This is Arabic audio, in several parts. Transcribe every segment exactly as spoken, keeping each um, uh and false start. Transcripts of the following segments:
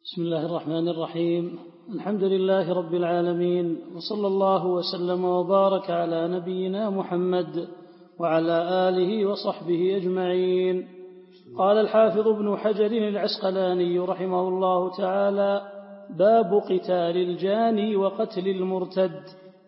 بسم الله الرحمن الرحيم. الحمد لله رب العالمين، وصلى الله وسلم وبارك على نبينا محمد وعلى آله وصحبه أجمعين. قال الحافظ ابن حجر العسقلاني رحمه الله تعالى: باب قتال الجاني وقتل المرتد.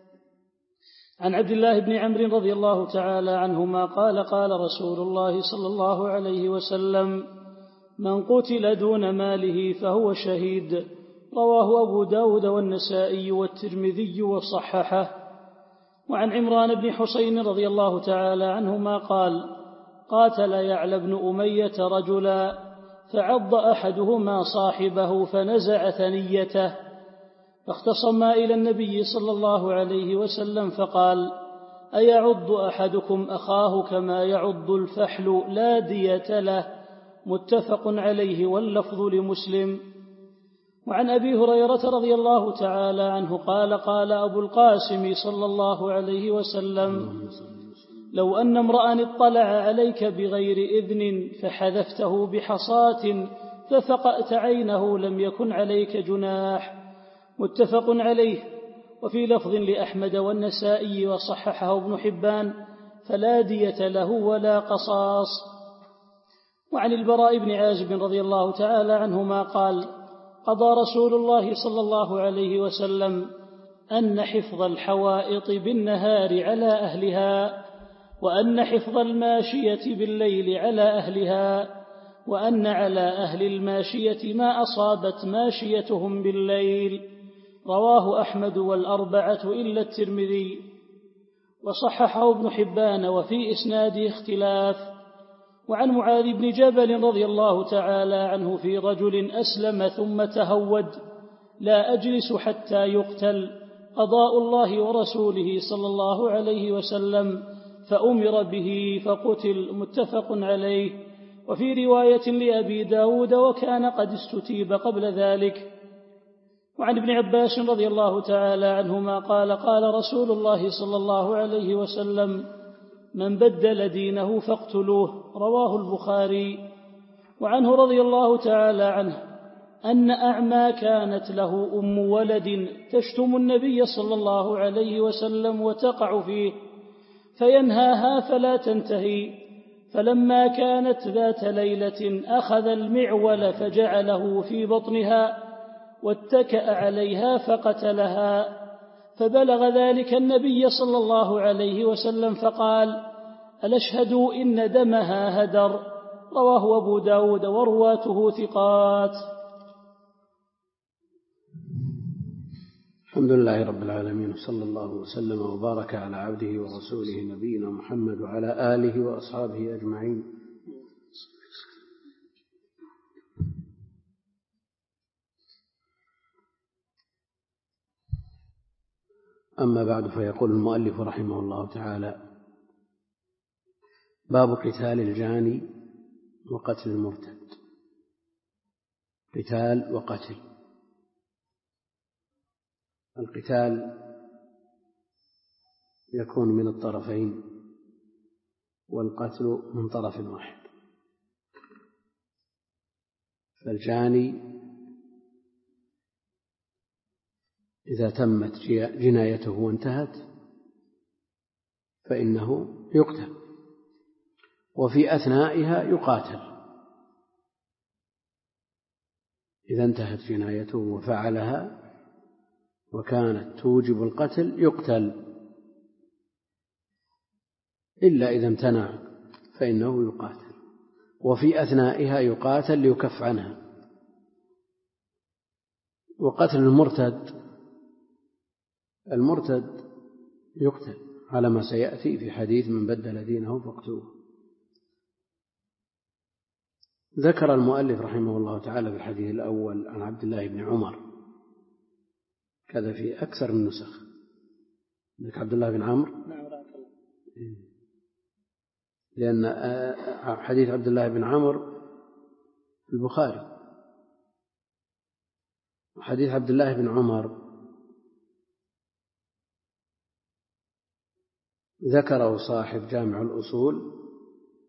عن عبد الله بن عمرو رضي الله تعالى عنهما قال: قال رسول الله صلى الله عليه وسلم: من قتل دون ماله فهو شهيد. رواه أبو داود والنسائي والترمذي وصححه. وعن عمران بن حسين رضي الله تعالى عنهما قال: قاتل يعلى بن أمية رجلا فعض أحدهما صاحبه فنزع ثنيته، فاختصما إلى النبي صلى الله عليه وسلم فقال: أيعض أحدكم أخاه كما يعض الفحل لا دية له؟ متفق عليه، واللفظ لمسلم. وعن أبي هريرة رضي الله تعالى عنه قال: قال أبو القاسم صلى الله عليه وسلم: لو أن امرأ اطلع عليك بغير إذن فحذفته بحصاة ففقأت عينه لم يكن عليك جناح. متفق عليه. وفي لفظ لأحمد والنسائي وصححه ابن حبان: فلا دية له ولا قصاص. وعن البراء بن عازب رضي الله تعالى عنهما قال: قضى رسول الله صلى الله عليه وسلم أن حفظ الحوائط بالنهار على أهلها، وأن حفظ الماشية بالليل على أهلها، وأن على أهل الماشية ما أصابت ماشيتهم بالليل. رواه أحمد والأربعة إلا الترمذي، وصححه ابن حبان، وفي إسناده اختلاف. وعن معاذ بن جبل رضي الله تعالى عنه في رجل أسلم ثم تهود: لا أجلس حتى يقتل، قضاء الله ورسوله صلى الله عليه وسلم، فأمر به فقتل. متفق عليه. وفي رواية لأبي داود: وكان قد استتيب قبل ذلك. وعن ابن عباس رضي الله تعالى عنهما قال: قال رسول الله صلى الله عليه وسلم: من بدل دينه فاقتلوه. رواه البخاري. وعنه رضي الله تعالى عنه أن أعمى كانت له أم ولد تشتم النبي صلى الله عليه وسلم وتقع فيه فينهاها فلا تنتهي، فلما كانت ذات ليلة أخذ المعول فجعله في بطنها واتكأ عليها فقتلها، فبلغ ذلك النبي صلى الله عليه وسلم فقال: ألا اشهدوا إن دمها هدر. رواه أبو داود ورواته ثقات. الحمد لله رب العالمين، صلى الله وسلم وبارك على عبده ورسوله نبينا محمد وعلى آله وأصحابه أجمعين. أما بعد، فيقول المؤلف رحمه الله تعالى: باب قتال الجاني وقتل المرتد. قتال وقتل. القتال يكون من الطرفين، والقتل من طرف واحد. فالجاني إذا تمت جنايته وانتهت فإنه يقتل، وفي أثنائها يقاتل. إذا انتهت جنايته وفعلها وكانت توجب القتل يقتل، إلا إذا امتنع فإنه يقاتل، وفي أثنائها يقاتل ليكف عنها. وقتل المرتد، المرتد يقتل على ما سيأتي في حديث من بدل دينه فاقتلوه. ذكر المؤلف رحمه الله تعالى في الحديث الأول عن عبد الله بن عمر، كذا في أكثر من نسخ. لك عبد الله بن عمرو، لأن حديث عبد الله بن عمرو في البخاري. حديث عبد الله بن عمر ذكره صاحب جامع الأصول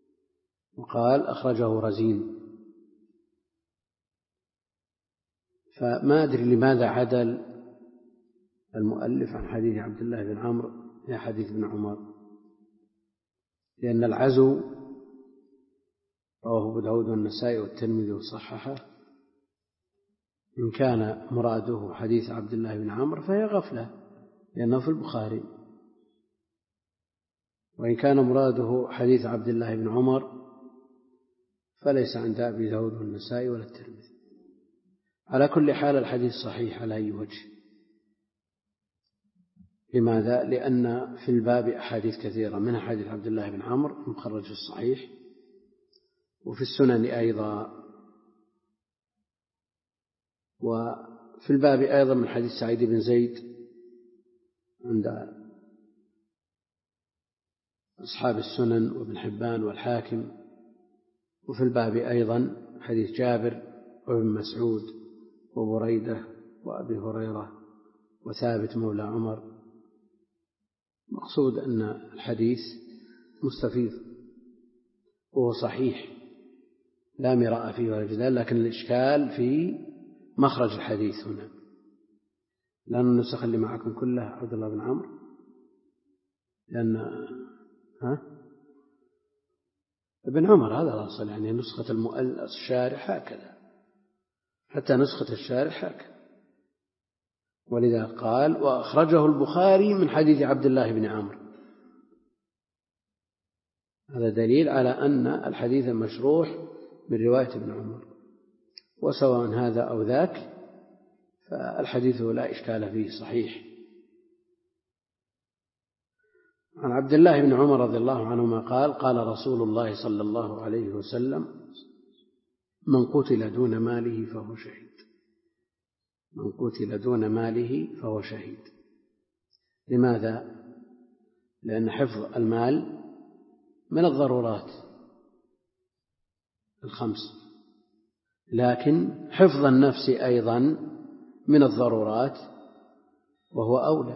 وقال: أخرجه رزين فما أدري لماذا عدل المؤلف عن حديث عبد الله بن عمرو إلى حديث ابن عمر، لأن العزو رواه أبو داود والنسائي والترمذي وصححه، إن كان مراده حديث عبد الله بن عمرو فهي غفلة لأنه في البخاري، وإن كان مراده حديث عبد الله بن عمر فليس عند أبي داود والنسائي ولا الترمذي. على كل حال الحديث صحيح على أي وجه. لماذا؟ لأن في الباب أحاديث كثيرة، منها حديث عبد الله بن عمرو مخرج في الصحيح، وفي السنن أيضا، وفي الباب أيضا من حديث سعيد بن زيد عند أصحاب السنن وابن حبان والحاكم، وفي الباب أيضا حديث جابر وابن مسعود وبريدة وأبي هريرة وثابت مولى عمر. مقصود أن الحديث مستفيض وهو صحيح لا مراء فيه ولا جدال، لكن الإشكال في مخرج الحديث هنا، لأن النسخ اللي معكم كلها عبد الله بن عمرو، لأن ها ابن عمر هذا الأصل، يعني نسخة المؤلف الشارح هكذا، حتى نسخة الشارح هكذا، ولذا قال وأخرجه البخاري من حديث عبد الله بن عمرو. هذا دليل على أن الحديث مشروح من رواية ابن عمر، وسواء هذا أو ذاك فالحديث لا إشكال فيه صحيح. عن عبد الله بن عمر رضي الله عنهما قال قال رسول الله صلى الله عليه وسلم من قتل دون ماله فهو شهيد. من قتل دون ماله فهو شهيد. لماذا؟ لأن حفظ المال من الضرورات الخمس، لكن حفظ النفس أيضا من الضرورات وهو أولى.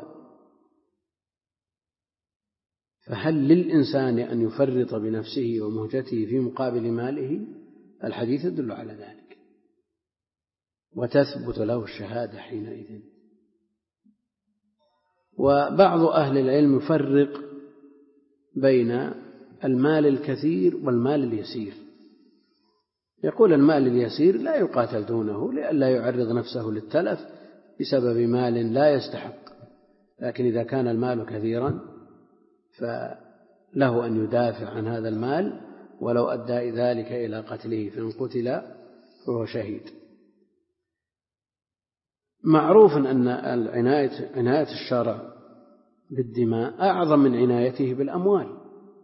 فهل للإنسان أن يفرط بنفسه ومهجته في مقابل ماله؟ الحديث يدل على ذلك، وتثبت له الشهادة حينئذ. وبعض أهل العلم يفرق بين المال الكثير والمال اليسير، يقول المال اليسير لا يقاتل دونه لئلا يعرض نفسه للتلف بسبب مال لا يستحق، لكن إذا كان المال كثيرا فله أن يدافع عن هذا المال ولو أدى ذلك إلى قتله، فإن قتل فهو شهيد. معروف أن العناية عناية الشرع بالدماء أعظم من عنايته بالأموال،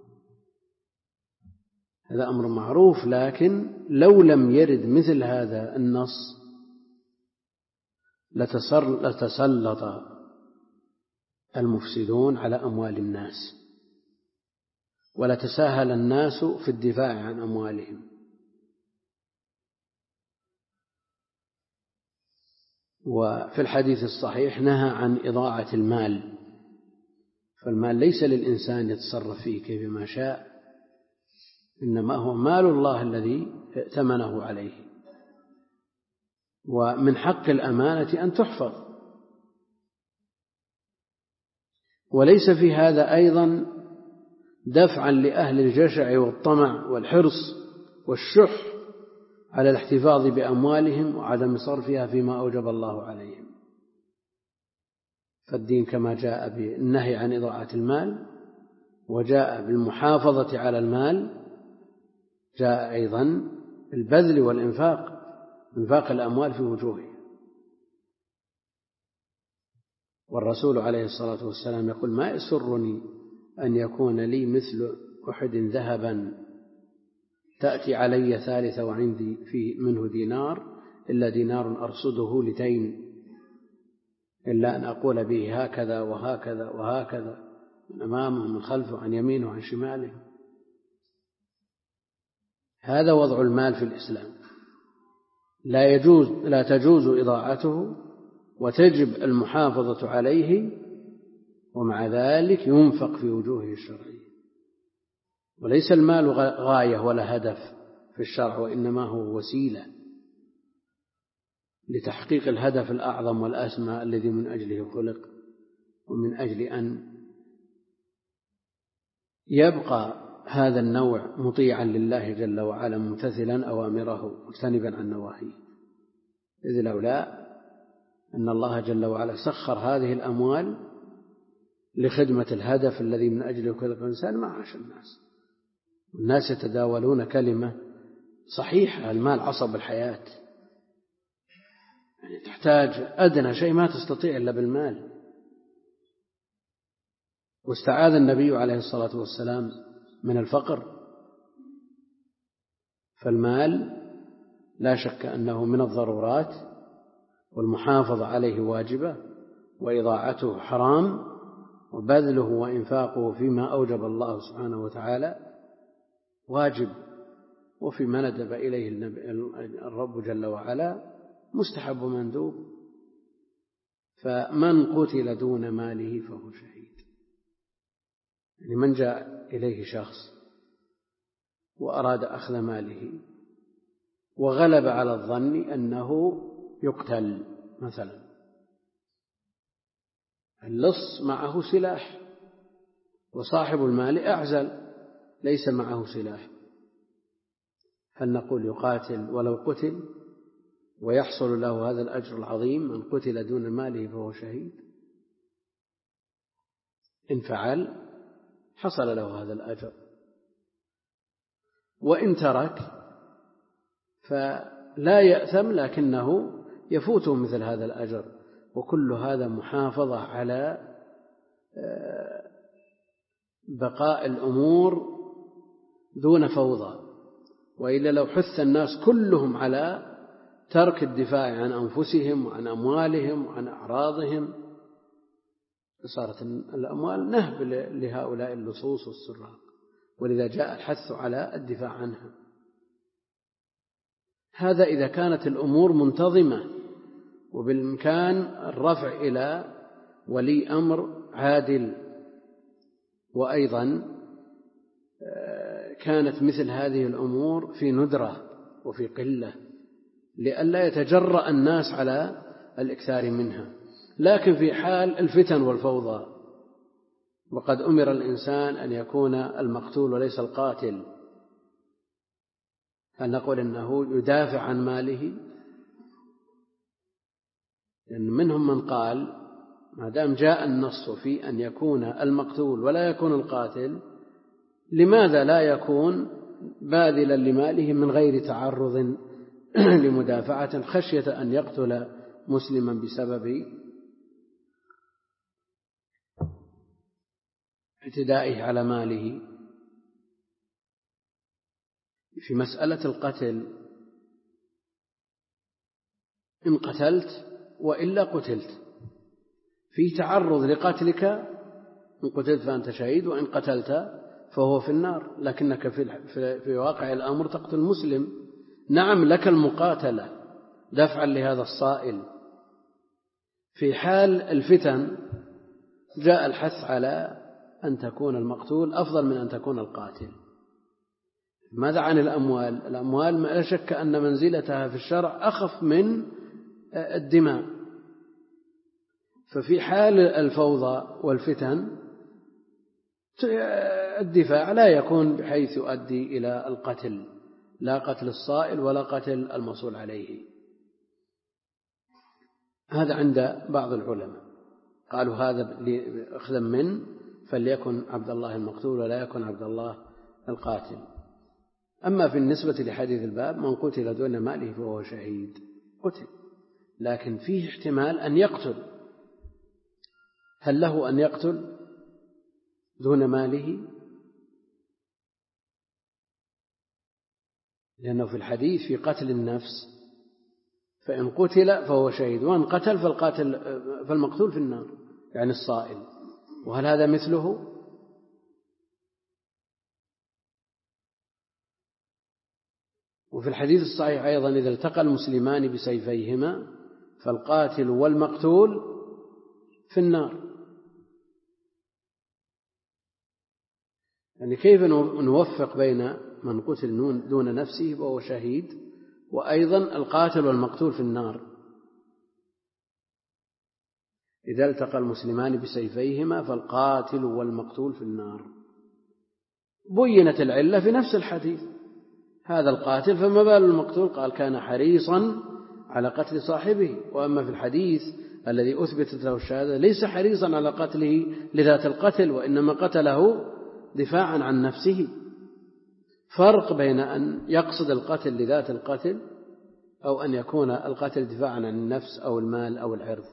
هذا أمر معروف، لكن لو لم يرد مثل هذا النص لتسلط المفسدون على أموال الناس، ولتساهل الناس في الدفاع عن أموالهم. وفي الحديث الصحيح نهى عن إضاعة المال، فالمال ليس للإنسان يتصرف فيه كيفما شاء، إنما هو مال الله الذي ائتمنه عليه، ومن حق الأمانة أن تحفظ. وليس في هذا أيضا دفعا لأهل الجشع والطمع والحرص والشح على الاحتفاظ بأموالهم وعدم صرفها فيما أوجب الله عليهم. فالدين كما جاء بالنهي عن إضاعة المال وجاء بالمحافظة على المال، جاء أيضا البذل والإنفاق، إنفاق الأموال في وجوهها. والرسول عليه الصلاة والسلام يقول ما يسرني أن يكون لي مثل أحد ذهبا تأتي علي ثالثة وعندي فيه منه دينار إلا دينار أرصده لدين، إلا أن أقول به هكذا وهكذا وهكذا من أمامه من خلفه عن يمينه وعن شماله. هذا وضع المال في الإسلام، لا يجوز لا تجوز إضاعته وتجب المحافظة عليه، ومع ذلك ينفق في وجوهه الشرعية. وليس المال غاية ولا هدف في الشرع، وإنما هو وسيلة لتحقيق الهدف الأعظم والأسمى الذي من أجله خلق، ومن أجل أن يبقى هذا النوع مطيعا لله جل وعلا ممتثلا أوامره مجتنبا عن نواهيه. إذ لولا أن الله جل وعلا سخر هذه الأموال لخدمة الهدف الذي من أجله خلق الإنسان ما عاش الناس. الناس يتداولون كلمة صحيحة: المال عصب الحياة، يعني تحتاج أدنى شيء ما تستطيع إلا بالمال. واستعاذ النبي عليه الصلاة والسلام من الفقر، فالمال لا شك أنه من الضرورات، والمحافظة عليه واجبة، وإضاعته حرام، وبذله وإنفاقه فيما أوجب الله سبحانه وتعالى واجب، وفيما ندب إليه الرب جل وعلا مستحب ومندوب. فمن قتل دون ماله فهو شهيد. يعني من جاء إليه شخص وأراد أخذ ماله وغلب على الظن أنه يقتل مثلا، اللص معه سلاح وصاحب المال أعزل ليس معه سلاح، هل نقول يقاتل ولو قتل ويحصل له هذا الأجر العظيم؟ من قتل دون ماله فهو شهيد. إن فعل حصل له هذا الأجر، وإن ترك فلا يأثم لكنه يفوته مثل هذا الأجر. وكل هذا محافظة على بقاء الأمور دون فوضى، وإلا لو حث الناس كلهم على ترك الدفاع عن أنفسهم وعن أموالهم وعن أعراضهم صارت الأموال نهب لهؤلاء اللصوص والسراق، ولذا جاء الحث على الدفاع عنها. هذا إذا كانت الأمور منتظمة وبالإمكان الرفع إلى ولي أمر عادل. وأيضا كانت مثل هذه الأمور في ندرة وفي قلة لئلا يتجرأ الناس على الإكثار منها. لكن في حال الفتن والفوضى وقد أمر الإنسان أن يكون المقتول وليس القاتل، هل نقول إنه يدافع عن ماله؟ لأن منهم من قال ما دام جاء النص في أن يكون المقتول ولا يكون القاتل، لماذا لا يكون باذلا لماله من غير تعرض لمدافعة خشية أن يقتل مسلما بسبب اعتدائه على ماله؟ في مسألة القتل إن قتلت وإلا قتلت، في تعرض لقتلك، إن قتلت فأنت شهيد، وإن قتلت فهو في النار، لكنك في, في واقع الأمر تقتل مسلم. نعم لك المقاتلة دفعا لهذا الصائل. في حال الفتن جاء الحث على أن تكون المقتول أفضل من أن تكون القاتل. ماذا عن الأموال؟ الأموال لا شك أن منزلتها في الشرع أخف من الدماء. ففي حال الفوضى والفتن الدفاع لا يكون بحيث يؤدي إلى القتل، لا قتل الصائل ولا قتل المصول عليه. هذا عند بعض العلماء قالوا هذا أخذا من فليكن عبد الله المقتول ولا يكن عبد الله القاتل. أما في النسبة لحديث الباب من قتل دون ماله فهو شهيد، قتل، لكن فيه احتمال أن يقتل. هل له أن يقتل دون ماله؟ لأنه في الحديث في قتل النفس فإن قتل فهو شهيد، وإن قتل فالقاتل فالمقتول في النار، يعني الصائل. وهل هذا مثله؟ وفي الحديث الصحيح أيضا إذا التقى المسلمان بسيفيهما فالقاتل والمقتول في النار. يعني كيف نوفق بين من قتل دون نفسه وهو شهيد وأيضا القاتل والمقتول في النار؟ إذا التقى المسلمان بسيفيهما فالقاتل والمقتول في النار. بينت العلة في نفس الحديث، هذا القاتل فما بال المقتول؟ قال كان حريصا على قتل صاحبه. وأما في الحديث الذي أثبتت له الشهادة ليس حريصا على قتله لذات القتل، وإنما قتله دفاعا عن نفسه. فرق بين أن يقصد القتل لذات القتل أو أن يكون القتل دفاعا عن النفس أو المال أو العرض.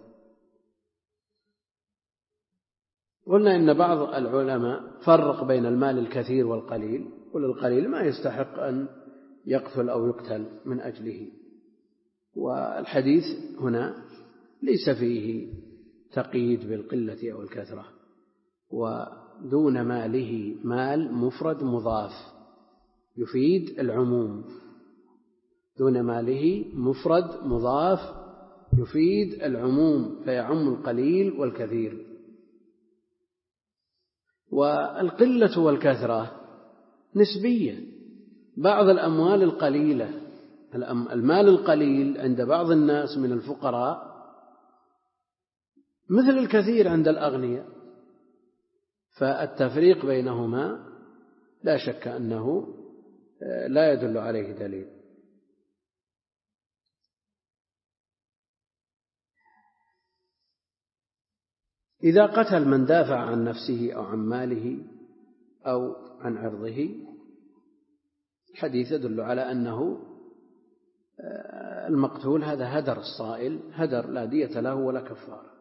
قلنا إن بعض العلماء فرق بين المال الكثير والقليل، قل القليل ما يستحق أن يقتل أو يقتل من أجله. والحديث هنا ليس فيه تقييد بالقلة أو الكثرة. ودون ماله مال مفرد مضاف يفيد العموم، دون ماله مفرد مضاف يفيد العموم فيعم القليل والكثير. والقلة والكثرة نسبية. بعض الأموال القليلة، المال القليل عند بعض الناس من الفقراء مثل الكثير عند الأغنياء، فالتفريق بينهما لا شك أنه لا يدل عليه دليل. إذا قتل من دافع عن نفسه أو عن ماله أو عن عرضه، الحديث يدل على أنه المقتول هذا هدر الصائل، هدر لا دية له ولا كفارة.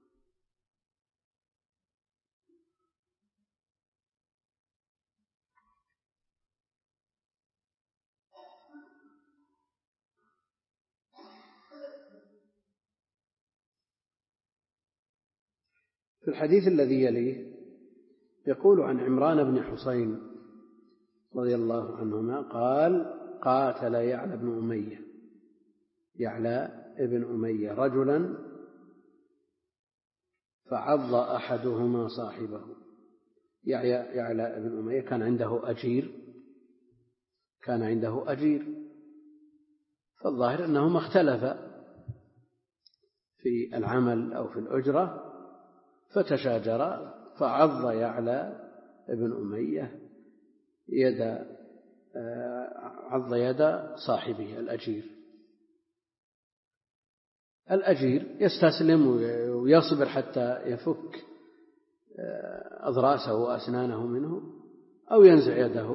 في الحديث الذي يليه يقول عن عمران بن حسين رضي الله عنهما قال: قاتل يعلى بن أمية يعلى ابن أمية رجلا فعض أحدهما صاحبه. يعلى ابن أمية كان عنده أجير كان عنده أجير فالظاهر أنهما اختلفا في العمل أو في الأجرة فتشاجرا، فعض يعلى ابن أمية يد عض يد صاحبه الأجير. الأجير يستسلم ويصبر حتى يفك أضراسه وأسنانه منه أو ينزع يده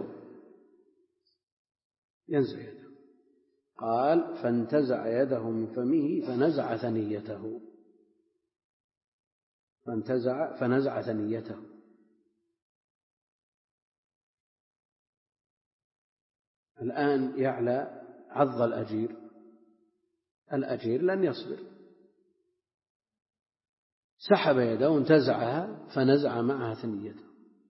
ينزع يده قال: فانتزع يده من فمه فنزع ثنيته فانتزع فنزع ثنيته. الآن يعلى عض الأجير، الأجير لن يصبر، سحب يده وانتزعها فنزع معها ثنيته،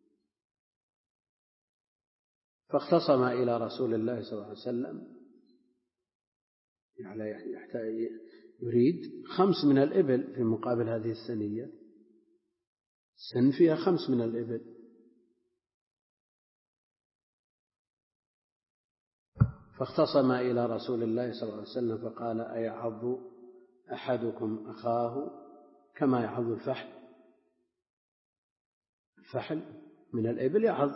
فاختصم إلى رسول الله صلى الله عليه وسلم. يعلى يريد خمس من الإبل في مقابل هذه الثنية، سن فيها خمس من الإبل. فاختصم إلى رسول الله صلى الله عليه وسلم فقال: أيعض أحدكم أخاه كما يعض الفحل؟ الفحل من الإبل يعض،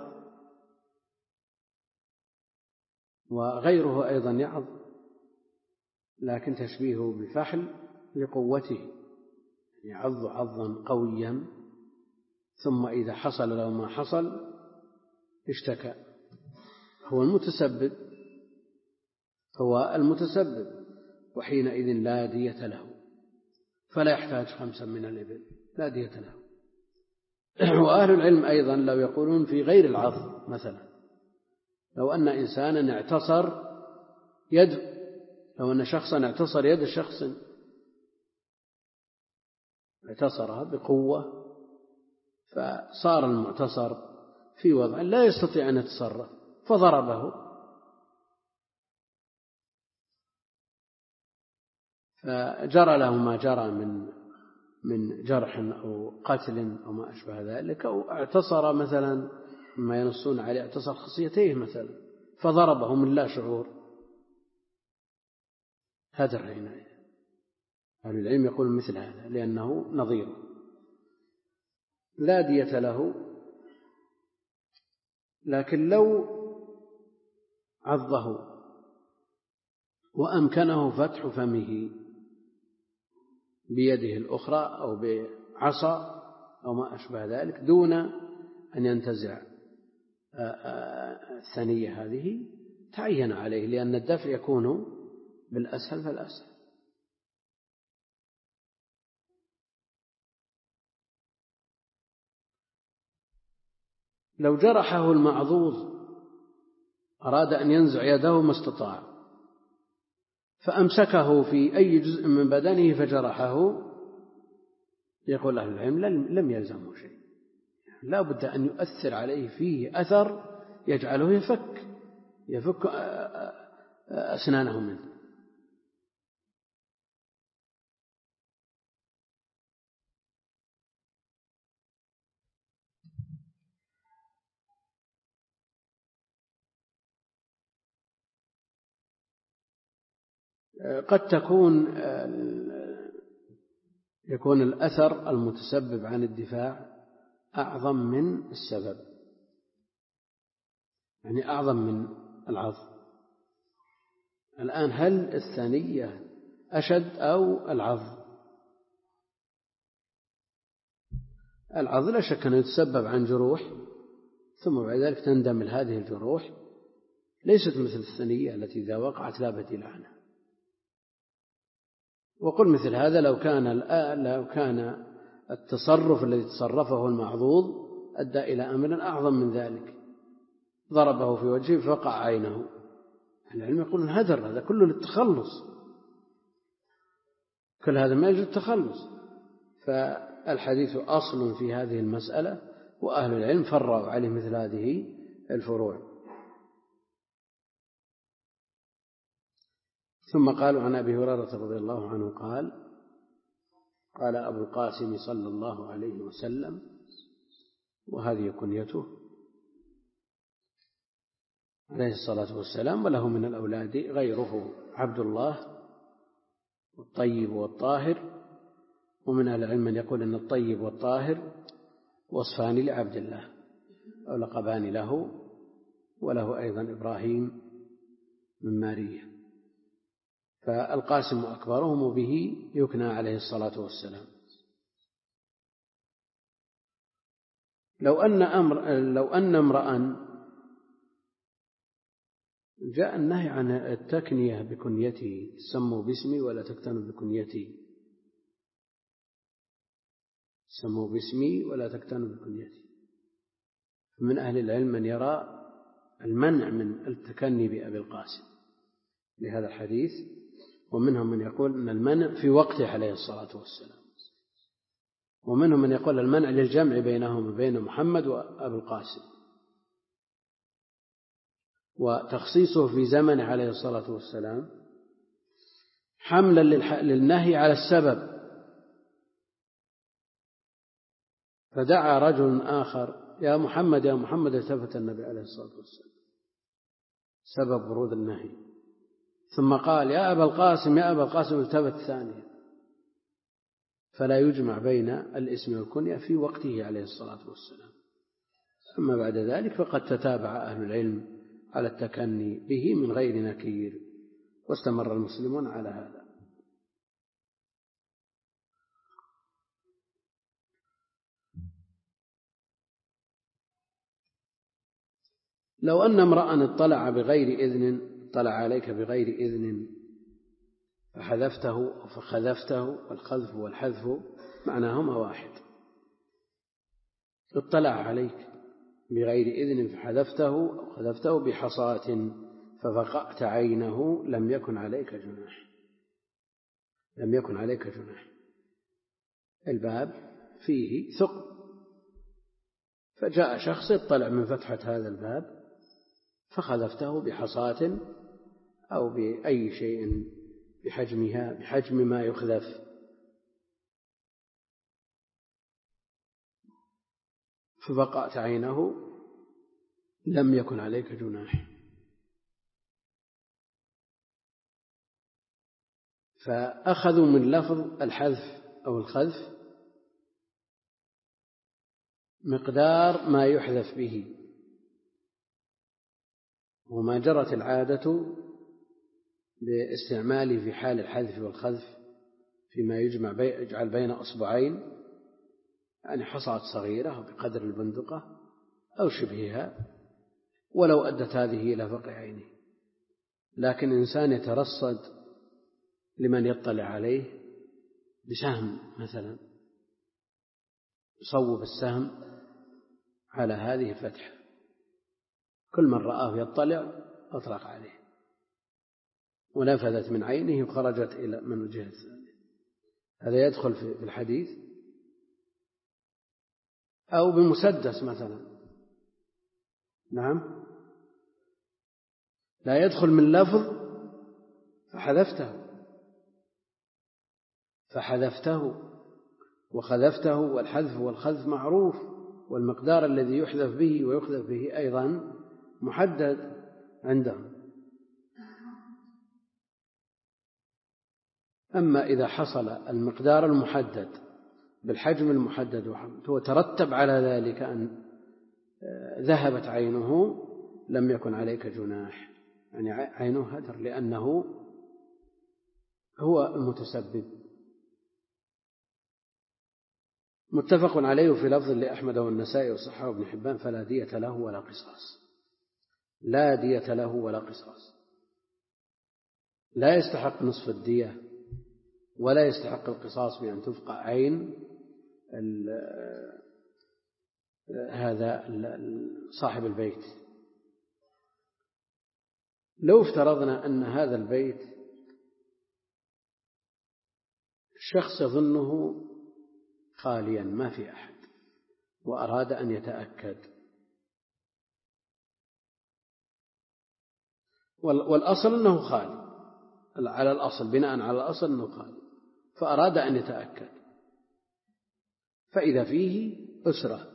وغيره أيضا يعض، لكن تشبيهه بالفحل لقوته، يعض عضا قويا ثم إذا حصل له ما حصل اشتكى. هو المتسبب هو المتسبب وحينئذ لا دية له، فلا يحتاج خمسا من الإبل، لا دية له. وأهل العلم أيضا لو يقولون في غير العض، مثلا لو أن إنسانا اعتصر يد لو أن شخصا اعتصر يد شخص اعتصرها بقوة فصار المعتصر في وضع لا يستطيع أن يتصرف فضربه، فجرى له ما جرى من من جرح أو قتل أو ما أشبه ذلك، أو اعتصر مثلا ما ينصون عليه اعتصر خصيتيه مثلا فضربه من لا شعور، هدر هنا. أهل العلم يقول مثل هذا لأنه نظير لا دية له، لكن لو عضه وأمكنه فتح فمه بيده الأخرى أو بعصا أو ما أشبه ذلك دون أن ينتزع الثنية هذه تعين عليه، لأن الدفع يكون بالأسهل فالأسهل. لو جرحه المعضوض أراد أن ينزع يده ما استطاع فأمسكه في أي جزء من بدنه فجرحه، يقول أهل العلم لم يلزمه شيء، لا بد أن يؤثر عليه فيه أثر يجعله يفك يفك أسنانه منه. قد تكون يكون الأثر المتسبب عن الدفاع أعظم من السبب، يعني أعظم من العض. الآن هل الثانية أشد أو العض؟ العض لا شك أنه يتسبب عن جروح ثم بعد ذلك تندمل هذه الجروح، ليست مثل الثانية التي إذا وقعت لا بديل عنها. وقل مثل هذا لو كان لو كان التصرف الذي تصرفه المعضوض أدى إلى أمر أعظم من ذلك، ضربه في وجهه فوقع عينه، العلم يقول هدر، هذا كله للتخلص، كل هذا ما يجوز التخلص. فالحديث أصل في هذه المسألة، وأهل العلم فرعوا عليه مثل هذه الفروع. ثم قالوا عن أبي هريرة رضي الله عنه قال قال أبو القاسم صلى الله عليه وسلم، وهذه كنيته عليه الصلاة والسلام، وله من الأولاد غيره عبد الله والطيب والطاهر. ومن أهل العلم من يقول أن الطيب والطاهر وصفان لعبد الله أو لقبان له، وله أيضا إبراهيم من ماريا، فالقاسم أكبرهم وبه يكنى عليه الصلاة والسلام. لو أن أمر لو أن امرأ جاء النهي عن التكنية بكنيته، سموا باسمي ولا تكتنوا بكنيتي، سموا باسمي ولا تكتنوا بكنيتي. من أهل العلم من يرى المنع من التكني بأبي القاسم لهذا الحديث، ومنهم من يقول أن المنع في وقته عليه الصلاة والسلام، ومنهم من يقول المنع للجمع بينهم وبين محمد وأبي القاسم، وتخصيصه في زمنه عليه الصلاة والسلام حملا للنهي على السبب. فدعا رجل آخر يا محمد يا محمد، التفت النبي عليه الصلاة والسلام سبب ورود النهي، ثم قال يا أبا القاسم يا أبا القاسم، التفت ثانيا، فلا يجمع بين الاسم والكنية في وقته عليه الصلاة والسلام. أما بعد ذلك فقد تتابع أهل العلم على التكني به من غير نكير، واستمر المسلمون على هذا. لو أن امرأ اطلع بغير إذن، اطلع عليك بغير إذن فحذفته فخذفته، والخذف والحذف معناهما واحد. اطلع عليك بغير إذن فحذفته أو خذفته بحصاة ففقأت عينه، لم يكن عليك جناح، لم يكن عليك جناح. الباب فيه ثقب، فجاء شخص يطلع من فتحة هذا الباب فخذفته بحصاة أو بأي شيء بحجمها بحجم ما يخذف، ففقأت عينه، لم يكن عليك جناح. فأخذوا من لفظ الحذف أو الخذف مقدار ما يحذف به، وما جرت العادة باستعماله في حال الحذف والخذف فيما يجمع بي يجعل بين أصبعين، يعني حصاة صغيرة بقدر البندقة أو شبهها، ولو أدت هذه إلى فقع عينه. لكن إنسان يترصد لمن يطلع عليه بسهم مثلا، يصوب السهم على هذه فتحة، كل من رآه يطلع أطلق عليه ونفذت من عينه وخرجت إلى من الجهة الثانية. هذا يدخل في الحديث. أو بمسدس مثلا، نعم، لا يدخل من لفظ فحذفته فحذفته وخذفته، والحذف والخذف معروف، والمقدار الذي يحذف به ويخذف به أيضا محدد عندهم. أما إذا حصل المقدار المحدد بالحجم المحدد وترتب على ذلك أن ذهبت عينه لم يكن عليك جناح، يعني عينه هدر لأنه هو المتسبب. متفق عليه في لفظ لأحمد والنسائي وصححه ابن حبان: فلا دية له ولا قصاص. لا دية له ولا قصاص، لا يستحق نصف الدية ولا يستحق القصاص بأن تفقع عين هذا صاحب البيت. لو افترضنا أن هذا البيت الشخص يظنه خاليا ما في أحد وأراد أن يتأكد، والأصل أنه خالي، على الأصل بناء على الأصل أنه خالي، فأراد أن يتأكد، فإذا فيه أسرة،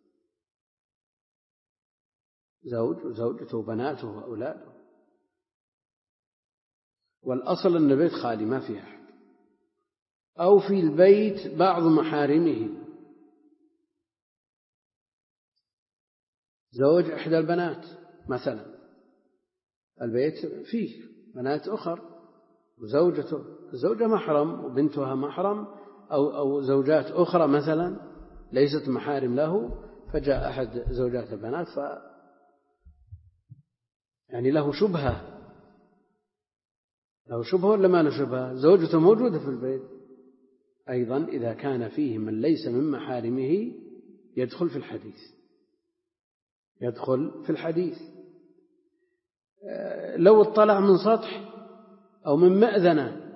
زوج وزوجته وبناته وأولاده، والأصل أن البيت خالي ما فيه أحد، أو في البيت بعض محارمه، زوج إحدى البنات مثلا، البيت فيه بنات أخر وزوجته، الزوجة محرم وبنتها محرم، أو, أو زوجات أخرى مثلا ليست محارم له، فجاء أحد زوجات البنات ف يعني له شبهة له شبهة ولا ما له شبهة؟ زوجته موجودة في البيت أيضا، إذا كان فيه من ليس من محارمه يدخل في الحديث يدخل في الحديث لو اطلع من سطح أو من مأذنة،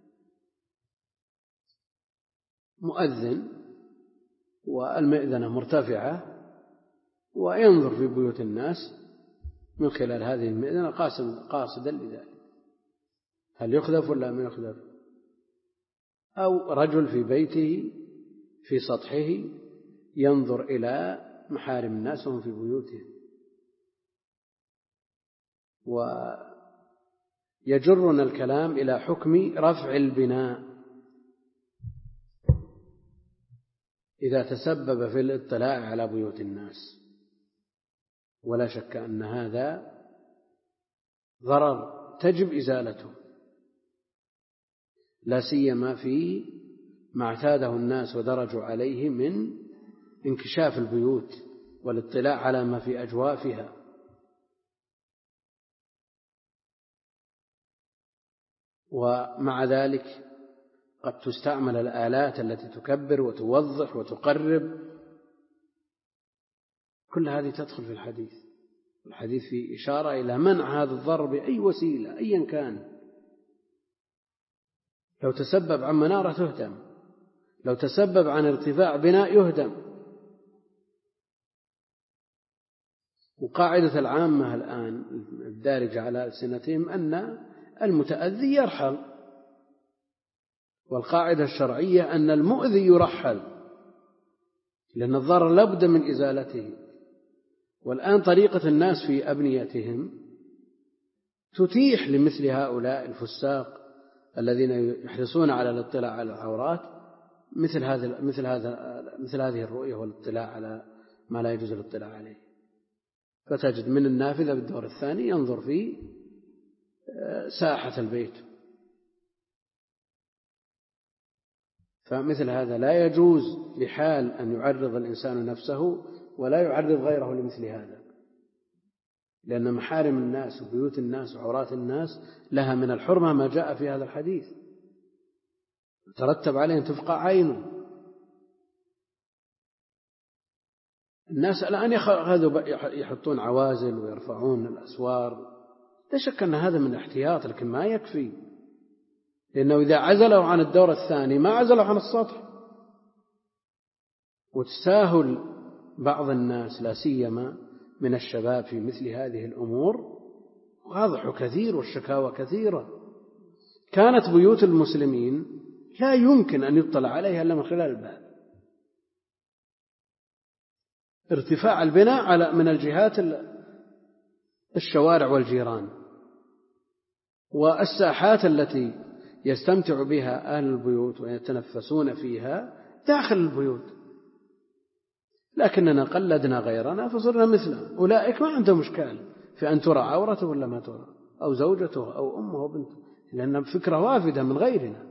مؤذن والمأذنة مرتفعة وينظر في بيوت الناس من خلال هذه المأذنة قاصدا لذلك، هل يخذف ولا ما يخذف؟ أو رجل في بيته في سطحه ينظر إلى محارم الناس وهم في بيوتهم، ويجرنا الكلام إلى حكم رفع البناء إذا تسبب في الاطلاع على بيوت الناس، ولا شك أن هذا ضرر تجب إزالته، لا سيما في ما اعتاده الناس ودرجوا عليه من انكشاف البيوت والاطلاع على ما في أجوافها. ومع ذلك قد تستعمل الآلات التي تكبر وتوضح وتقرب، كل هذه تدخل في الحديث. الحديث فيه إشارة إلى منع هذا الضرر بأي وسيلة أيا كان. لو تسبب عن منارة تهدم، لو تسبب عن ارتفاع بناء يهدم. وقاعدة العامة الآن الدارجة على ألسنتهم أن المتأذي يرحل، والقاعدة الشرعية أن المؤذي يرحل، لأن الضرر لابد من إزالته. والآن طريقة الناس في أبنيتهم تتيح لمثل هؤلاء الفساق الذين يحرصون على الاطلاع على العورات مثل هذا مثل هذا مثل هذه الرؤية والاطلاع على ما لا يجوز الاطلاع عليه. فتجد من النافذة بالدور الثاني ينظر في ساحة البيت. فمثل هذا لا يجوز بحال أن يعرض الإنسان نفسه ولا يعرض غيره لمثل هذا، لأن محارم الناس وبيوت الناس وعورات الناس لها من الحرمة ما جاء في هذا الحديث، ترتب عليه أن تفقع عينه. الناس الآن يحطون عوازل ويرفعون الأسوار، لا شك أن هذا من الاحتياط، لكن ما يكفي، لأنه إذا عزلوا عن الدور الثاني ما عزلوا عن السطح. وتساهل بعض الناس لا سيما من الشباب في مثل هذه الأمور واضح كثير، والشكاوى كثيرة. كانت بيوت المسلمين لا يمكن أن يطلع عليها إلا من خلال الباب، ارتفاع البناء على من الجهات الشوارع والجيران، والساحات التي يستمتع بها أهل البيوت ويتنفسون فيها داخل البيوت. لكننا قلدنا غيرنا فصرنا مثله. أولئك ما عندهم مشكال في أن ترى عورته ولا ما ترى، أو زوجته أو أمه أو بنته، لأن فكرة وافدة من غيرنا.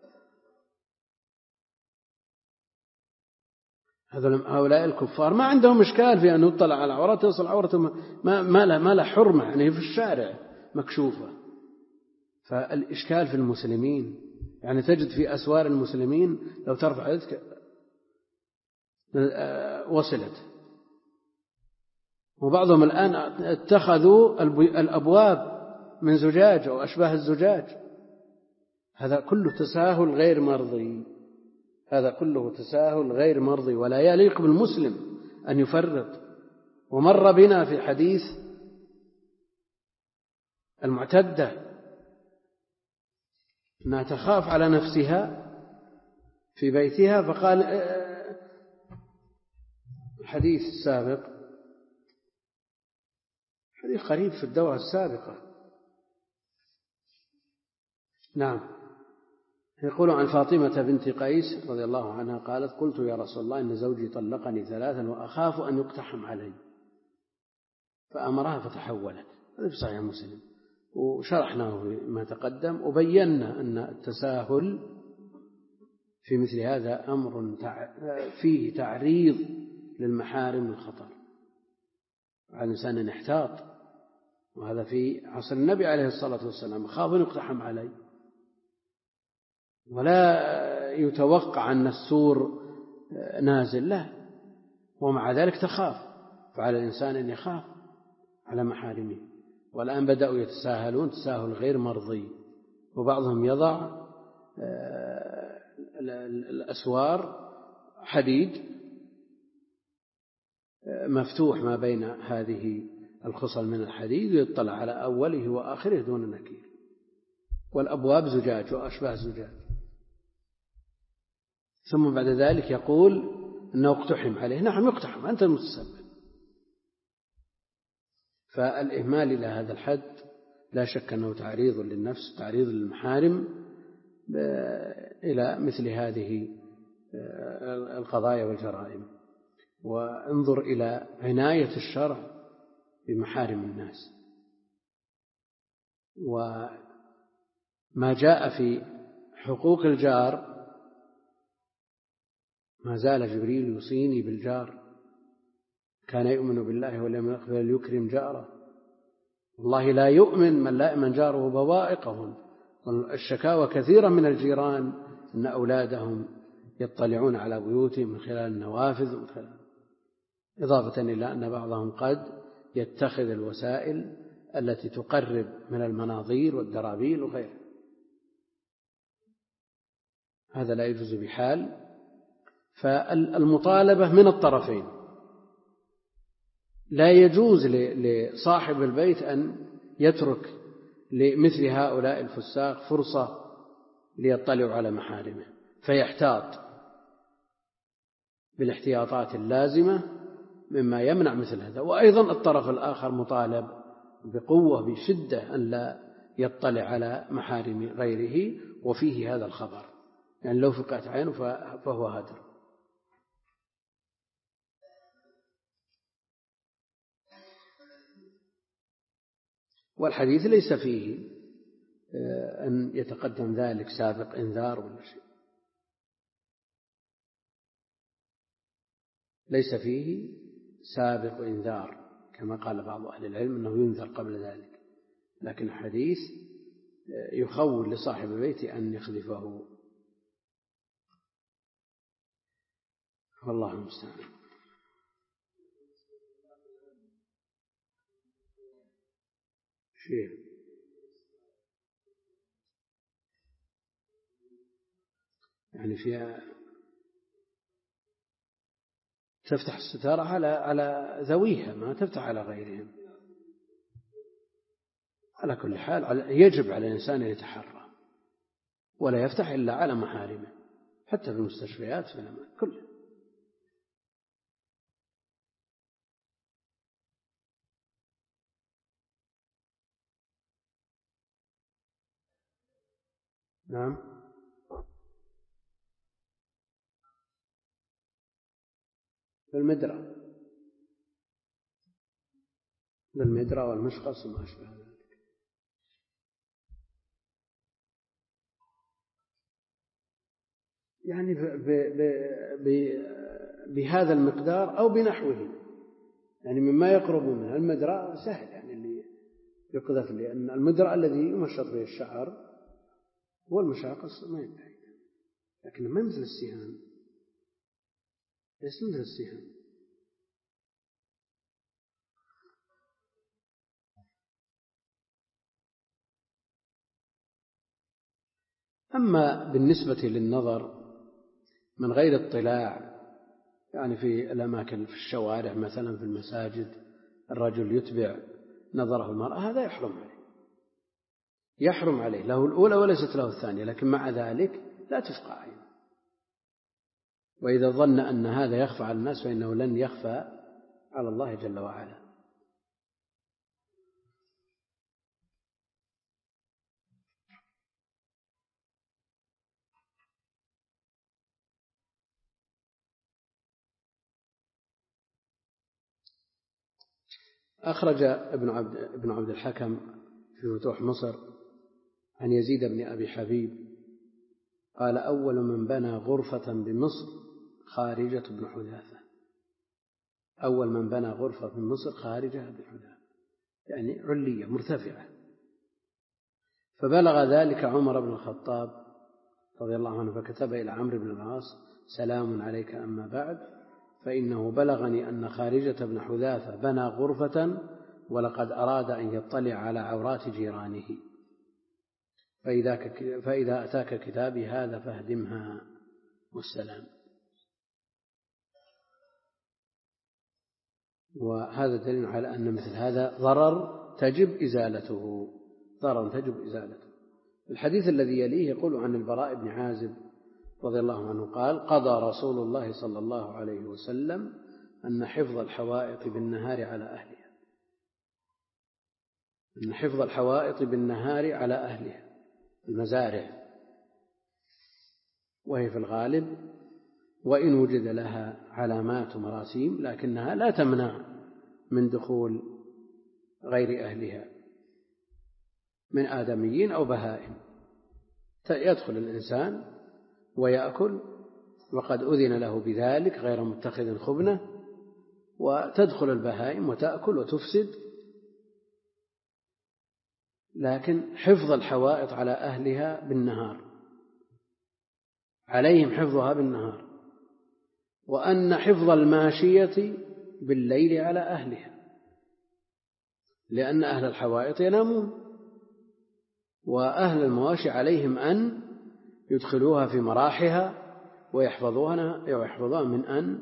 هؤلاء الكفار ما عندهم مشكال في أن يطلع على عورته، يصل عورته ما ما له ما له حرمة، يعني في الشارع مكشوفة. فالإشكال في المسلمين، يعني تجد في أسوار المسلمين لو ترفع يدك وصلت. وبعضهم الآن اتخذوا الأبواب من زجاج أو أشباه الزجاج. هذا كله تساهل غير مرضي، هذا كله تساهل غير مرضي، ولا يليق بالمسلم أن يفرط. ومر بنا في حديث المعتدة أنها تخاف على نفسها في بيتها، فقال الحديث السابق، حديث قريب في الدورة السابقة، نعم، يقول عن فاطمة بنت قيس رضي الله عنها قالت: قلت يا رسول الله إن زوجي طلقني ثلاثا وأخاف أن يقتحم علي، فأمرها فتحولت. هذا في صحيح مسلم، وشرحناه فيما تقدم، وبينا أن التساهل في مثل هذا أمر فيه تعريض للمحارم الخطر، على الإنسان أن يحتاط. وهذا في عصر النبي عليه الصلاة والسلام، خاف أن يقتحم عليه، ولا يتوقع أن السور نازل له، ومع ذلك تخاف. فعلى الإنسان أن يخاف على محارمه. والآن بدأوا يتساهلون تساهل غير مرضي، وبعضهم يضع الأسوار حديد مفتوح ما بين هذه الخصل من الحديد، ويطلع على أوله وآخره دون نكير، والأبواب زجاج وأشباه الزجاج. ثم بعد ذلك يقول أنه اقتحم عليه. نعم يقتحم، أنت المتسبب. فالإهمال إلى هذا الحد لا شك أنه تعريض للنفس، تعريض للمحارم إلى مثل هذه القضايا والجرائم. وانظر إلى عناية الشرع بمحارم الناس، وما جاء في حقوق الجار. ما زال جبريل يوصيني بالجار، كان يؤمن بالله واليوم الآخر فليكرم جاره. والله لا يؤمن من لا يأمن جاره بوائقهم. الشكاوى كثيرة من الجيران أن أولادهم يطلعون على بيوتهم من خلال النوافذ، من خلال إضافة إلى أن بعضهم قد يتخذ الوسائل التي تقرب من المناظير والدرابيل وغيرها. هذا لا يجوز بحال. فالمطالبة من الطرفين، لا يجوز لصاحب البيت أن يترك لمثل هؤلاء الفساق فرصة ليطلعوا على محارمه، فيحتاط بالاحتياطات اللازمة مما يمنع مثل هذا. وأيضا الطرف الآخر مطالب بقوة بشدة أن لا يطلع على محارم غيره، وفيه هذا الخبر، يعني لو فقعت عينه فهو هدر. والحديث ليس فيه أن يتقدم ذلك سابق إنذار ولا شيء، ليس فيه سابق إنذار كما قال بعض أهل العلم أنه ينذر قبل ذلك، لكن الحديث يخول لصاحب البيت أن يخلفه، والله المستعان. شيء يعني فيها تفتح الستارة على على ذويها، ما تفتح على غيرهم. على كل حال يجب على الإنسان أن يتحرى ولا يفتح إلا على محارمه، حتى في المستشفيات في الأمان كله. نعم. في المدرة بالمدرة والمشخص وما أشبه ذلك. يعني ب ب ب بهذا المقدار أو بنحوه، يعني مما يقرب منها. المدرة سهل يعني اللي يقذف، لأن المدرة الذي يمشط به الشعر والمشاقص ما ينتهي، لكن ما مثل السهام، ليس مثل السهام. أما بالنسبة للنظر من غير اطلاع، يعني في الأماكن في الشوارع مثلا في المساجد الرجل يتبع نظره المرأة، هذا يحرم عليه، يحرم عليه، له الأولى وليست له الثانية، لكن مع ذلك لا تفقع عينه. وإذا ظن أن هذا يخفى على الناس فإنه لن يخفى على الله جل وعلا. أخرج ابن عبد, ابن عبد الحكم في فتوح مصر عن يزيد بن أبي حبيب قال: أول من بنى غرفة بمصر خارجة بن حذافة. أول من بنى غرفة في مصر خارجة بن حذافة، يعني علية مرتفعة. فبلغ ذلك عمر بن الخطاب رضي الله عنه، فكتب إلى عمرو بن العاص: سلام عليك، أما بعد، فإنه بلغني أن خارجة بن حذافة بنى غرفة ولقد أراد أن يطلع على عورات جيرانه، فإذا, فإذا أتاك كتابي هذا فاهدمها، والسلام. وهذا دليل على أن مثل هذا ضرر تجب إزالته، ضرر تجب إزالته. الحديث الذي يليه يقول عن البراء بن عازب رضي الله عنه قال: قضى رسول الله صلى الله عليه وسلم أن حفظ الحوائط بالنهار على أهلها، أن حفظ الحوائط بالنهار على أهلها، المزارع، وهي في الغالب وإن وجد لها علامات مراسيم لكنها لا تمنع من دخول غير أهلها من آدميين أو بهائم. يدخل الإنسان ويأكل وقد أذن له بذلك غير متخذ خبنة، وتدخل البهائم وتأكل وتفسد، لكن حفظ الحوائط على أهلها بالنهار، عليهم حفظها بالنهار. وأن حفظ الماشية بالليل على أهلها، لأن أهل الحوائط ينامون، وأهل المواشي عليهم أن يدخلوها في مراحها ويحفظوها من أن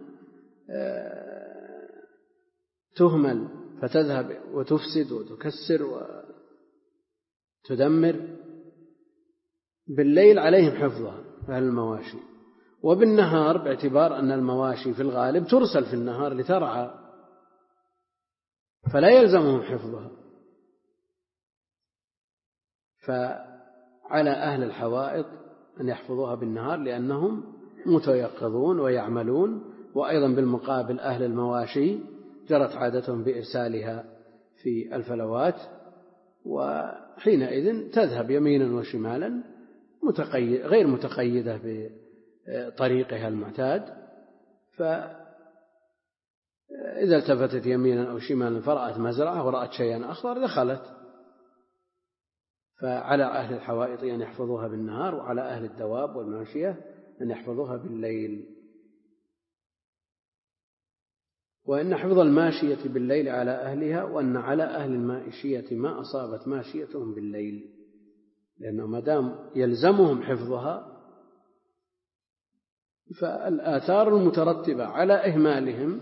تهمل فتذهب وتفسد وتكسر وتدمر. بالليل عليهم حفظها أهل المواشي، وبالنهار باعتبار أن المواشي في الغالب ترسل في النهار لترعى، فلا يلزمهم حفظها. فعلى أهل الحوائط أن يحفظوها بالنهار لأنهم متيقظون ويعملون، وأيضا بالمقابل أهل المواشي جرت عادتهم بإرسالها في الفلوات، وحينئذ تذهب يمينا وشمالا متقيد غير متقيدة بطريقها المعتاد، فإذا التفتت يمينا أو شمالا فرأت مزرعة ورأت شيئا أخضر دخلت. فعلى أهل الحوائط أن يحفظوها بالنهار، وعلى أهل الدواب والماشية أن يحفظوها بالليل. وإن حفظ الماشية بالليل على أهلها، وأن على أهل الماشية ما أصابت ماشيتهم بالليل، لأنه ما دام يلزمهم حفظها فالآثار المترتبة على إهمالهم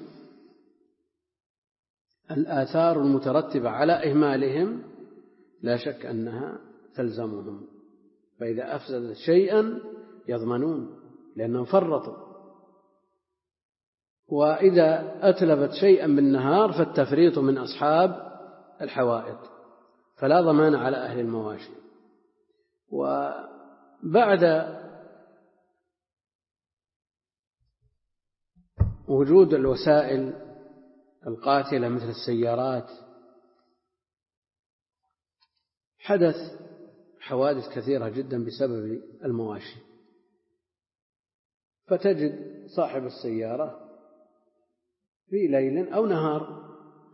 الآثار المترتبة على إهمالهم لا شك أنها تلزمهم، فإذا أفسدت شيئا يضمنون لأنهم فرطوا. وإذا أتلفت شيئا بالنهار فالتفريط من أصحاب الحوائط، فلا ضمان على أهل المواشي. وبعد وجود الوسائل القاتلة مثل السيارات حدث حوادث كثيرة جدا بسبب المواشي، فتجد صاحب السيارة في ليل أو نهار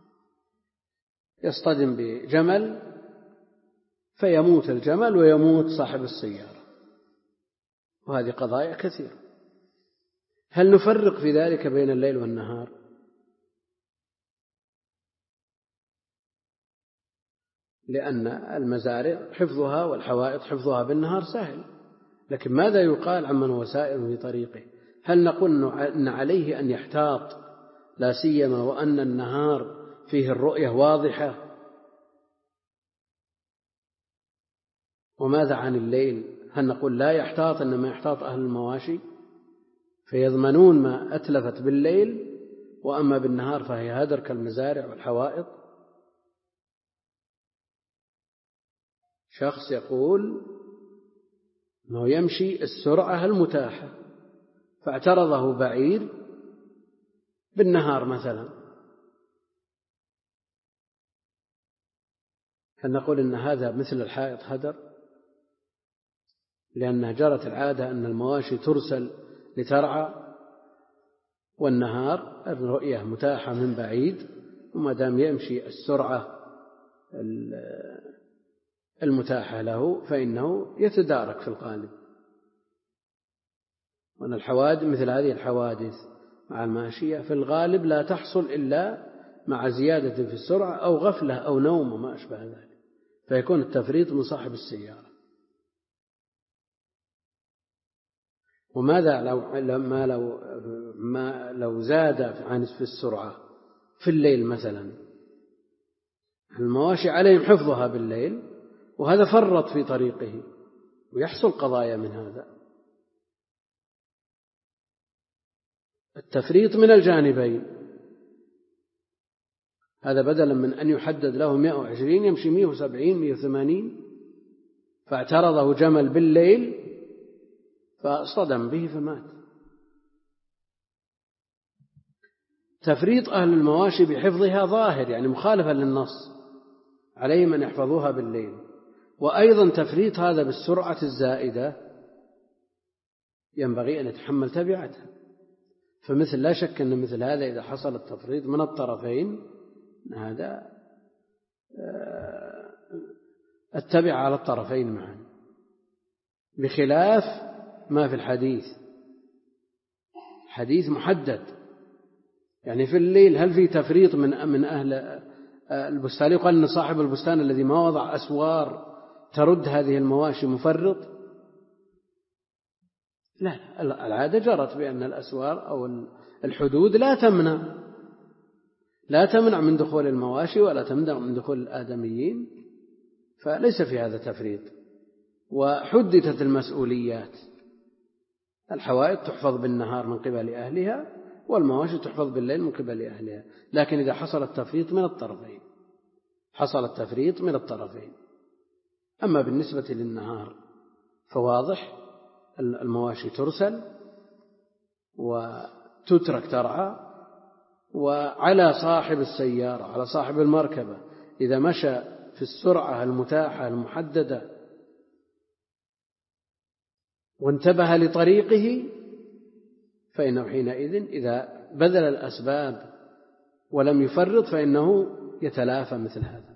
يصطدم بجمل فيموت الجمل ويموت صاحب السيارة، وهذه قضايا كثيرة. هل نفرق في ذلك بين الليل والنهار؟ لأن المزارع حفظها والحوائط حفظها بالنهار سهل، لكن ماذا يقال عمن هو سائر في طريقه؟ هل نقول أن عليه أن يحتاط، لا سيما وأن النهار فيه الرؤية واضحة؟ وماذا عن الليل؟ هل نقول لا يحتاط إنما يحتاط أهل المواشي فيضمنون ما أتلفت بالليل، وأما بالنهار فهي هدر كالمزارع والحوائط؟ شخص يقول أنه يمشي السرعة المتاحة فاعترضه بعير بالنهار مثلا، هل نقول أن هذا مثل الحائط هدر؟ لأنها جرت العادة أن المواشي ترسل لترعى، والنهار الرؤية متاحة من بعيد، وما دام يمشي السرعة المتاحة له فإنه يتدارك في الغالب. وأن الحوادث مثل هذه الحوادث مع الماشية في الغالب لا تحصل إلا مع زيادة في السرعة أو غفلة أو نوم وما أشبه ذلك، فيكون التفريط من صاحب السيارة. وماذا لو ما لو ما لو زاد عن في السرعة في الليل مثلا؟ المواشي عليهم حفظها بالليل، وهذا فرط في طريقه ويحصل قضايا من هذا. التفريط من الجانبين، هذا بدلا من أن يحدد له مئة وعشرين يمشي مئة وسبعين مئة وثمانين، فاعترضه جمل بالليل فاصطدم به فمات. تفريط أهل المواشي بحفظها ظاهر، يعني مخالفة للنص، عليهم أن يحفظوها بالليل. وأيضا تفريط هذا بالسرعة الزائدة ينبغي أن يتحمل تبعاتها. فمثل لا شك أن مثل هذا إذا حصل التفريط من الطرفين هذا التبع على الطرفين معا، بخلاف ما في الحديث. حديث محدد، يعني في الليل هل في تفريط من من أهل البستان؟ يقال أن صاحب البستان الذي ما وضع أسوار ترد هذه المواشي مفرط؟ لا، العادة جرت بأن الأسوار أو الحدود لا تمنع لا تمنع من دخول المواشي ولا تمنع من دخول الآدميين، فليس في هذا تفريط. وحددت المسؤوليات، الحوائط تحفظ بالنهار من قبل أهلها، والمواشي تحفظ بالليل من قبل أهلها، لكن إذا حصل التفريط من الطرفين حصل التفريط من الطرفين. أما بالنسبة للنهار فواضح، المواشي ترسل وتترك ترعى، وعلى صاحب السيارة على صاحب المركبة إذا مشى في السرعة المتاحة المحددة وانتبه لطريقه فإنه حينئذ إذا بذل الأسباب ولم يفرط فإنه يتلافى مثل هذا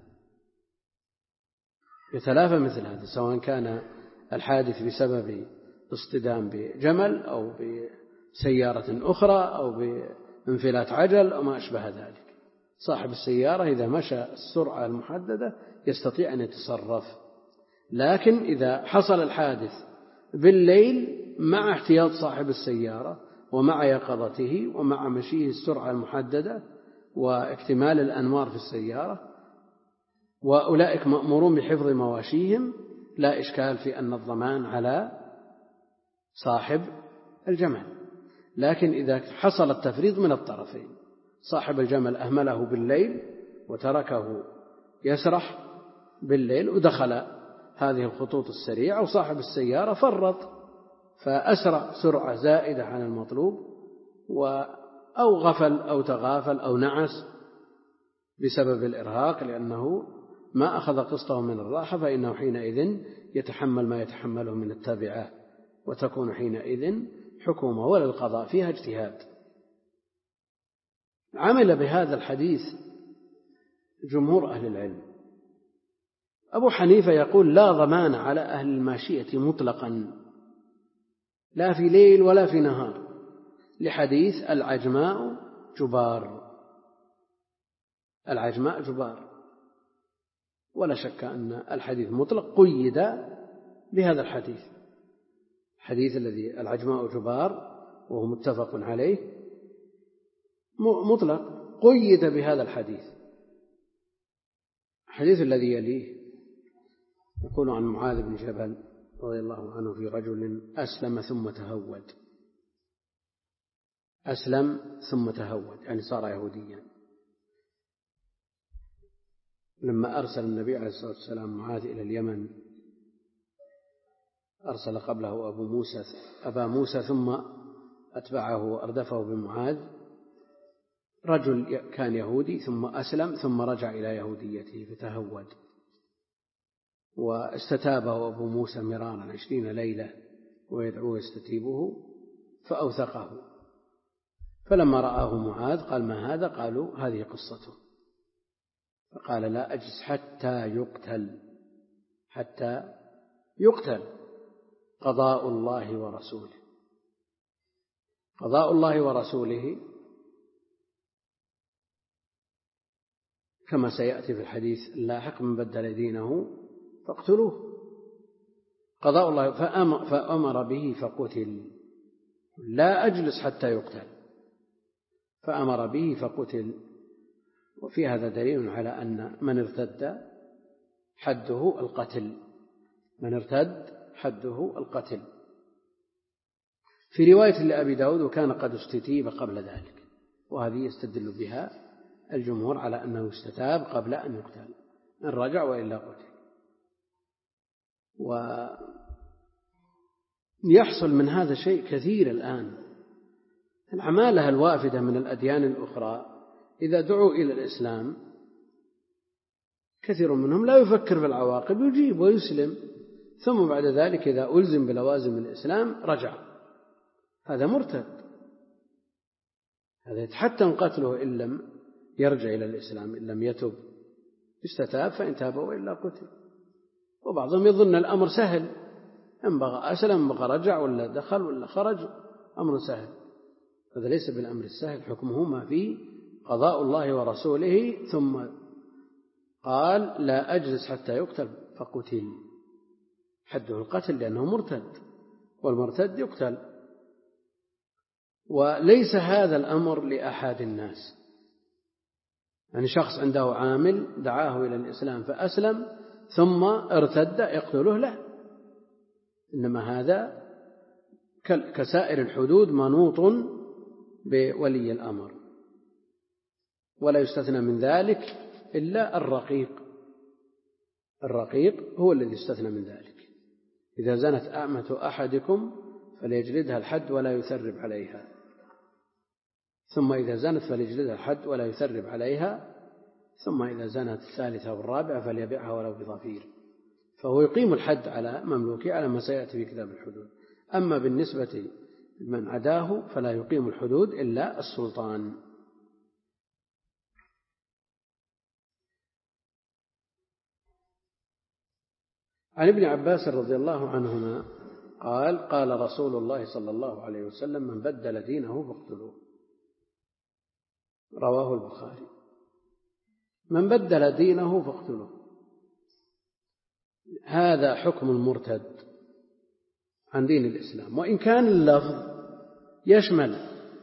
يتلافى مثل هذا سواء كان الحادث بسبب اصطدام بجمل أو بسيارة أخرى أو بانفلات عجل أو ما أشبه ذلك. صاحب السيارة إذا مشى السرعة المحددة يستطيع أن يتصرف، لكن إذا حصل الحادث بالليل مع احتياط صاحب السيارة ومع يقظته ومع مشيه السرعة المحددة واكتمال الأنوار في السيارة وأولئك مأمورون بحفظ مواشيهم، لا إشكال في أن الضمان على صاحب الجمل. لكن إذا حصل التفريط من الطرفين، صاحب الجمل أهمله بالليل وتركه يسرح بالليل ودخل هذه الخطوط السريعة، وصاحب السيارة فرط فأسرع سرعة زائدة عن المطلوب أو غفل أو تغافل أو نعس بسبب الإرهاق لأنه ما أخذ قسطه من الراحة، فإنه حينئذ يتحمل ما يتحمله من التبعة، وتكون حينئذ حكومة وللقضاء فيها اجتهاد. عمل بهذا الحديث جمهور أهل العلم. أبو حنيفة يقول لا ضمان على أهل الماشية مطلقا لا في ليل ولا في نهار، لحديث العجماء جبار. العجماء جبار، ولا شك أن الحديث مطلق قيد بهذا الحديث، الحديث الذي العجماء جبار وهو متفق عليه مطلق قيد بهذا الحديث. الحديث الذي يليه يقول عن معاذ بن جبل رضي الله عنه في رجل أسلم ثم تهود. أسلم ثم تهود يعني صار يهوديا. لما أرسل النبي عليه الصلاة والسلام معاذ إلى اليمن أرسل قبله أبو موسى أبا موسى ثم أتبعه وأردفه بمعاذ. رجل كان يهودي ثم أسلم ثم رجع إلى يهوديته فتهود، واستتابه أبو موسى مرارا عشرين ليلة ويدعوه يستتيبه فأوثقه. فلما رآه معاذ قال ما هذا؟ قالوا هذه قصته. فقال لا أجلس حتى يقتل حتى يقتل قضاء الله ورسوله. قضاء الله ورسوله كما سيأتي في الحديث اللاحق من بدل دينه فاقتلوه. قضاء الله فأمر به فقتل. لا أجلس حتى يقتل فأمر به فقتل. وفي هذا دليل على أن من ارتد حده القتل. من ارتد حده القتل. في رواية لأبي داود وكان قد استتيب قبل ذلك، وهذه يستدل بها الجمهور على أنه استتاب قبل أن يقتل إن رجع وإلا قتل. ويحصل من هذا شيء كثير الآن. العمالة الوافدة من الأديان الأخرى إذا دعوا إلى الإسلام كثير منهم لا يفكر في العواقب، يجيب ويسلم، ثم بعد ذلك إذا ألزم بلوازم الإسلام رجع. هذا مرتد، هذا يتحتم قتله إن لم يرجع إلى الإسلام، إن لم يتب استتاب فإن تاب وإلا قتل. وبعضهم يظن الأمر سهل، إن بغى أسلم إن بغى رجع ولا دخل ولا خرج أمر سهل. هذا ليس بالأمر السهل، حكمه ما فيه قضاء الله ورسوله. ثم قال لا أجلس حتى يقتل فقتل، حده القتل لأنه مرتد، والمرتد يقتل. وليس هذا الأمر لأحد الناس، يعني شخص عنده عامل دعاه إلى الإسلام فأسلم ثم ارتد يقتله، لا، إنما هذا كسائر الحدود منوط بولي الأمر، ولا يستثنى من ذلك إلا الرقيق. الرقيق هو الذي استثنى من ذلك. إذا زنت أمة أحدكم فليجلدها الحد ولا يثرب عليها، ثم إذا زنت فليجلدها الحد ولا يثرب عليها، ثم إذا زنت الثالثة والرابعة فليبيعها ولو بضفير. فهو يقيم الحد على مملوكه على ما سيأتي في كتاب الحدود. أما بالنسبة لمن عداه فلا يقيم الحدود إلا السلطان. عن ابن عباس رضي الله عنهما قال قال رسول الله صلى الله عليه وسلم من بدل دينه فاقتلوه. رواه البخاري. من بدل دينه فاقتلوه، هذا حكم المرتد عن دين الإسلام، وإن كان اللفظ يشمل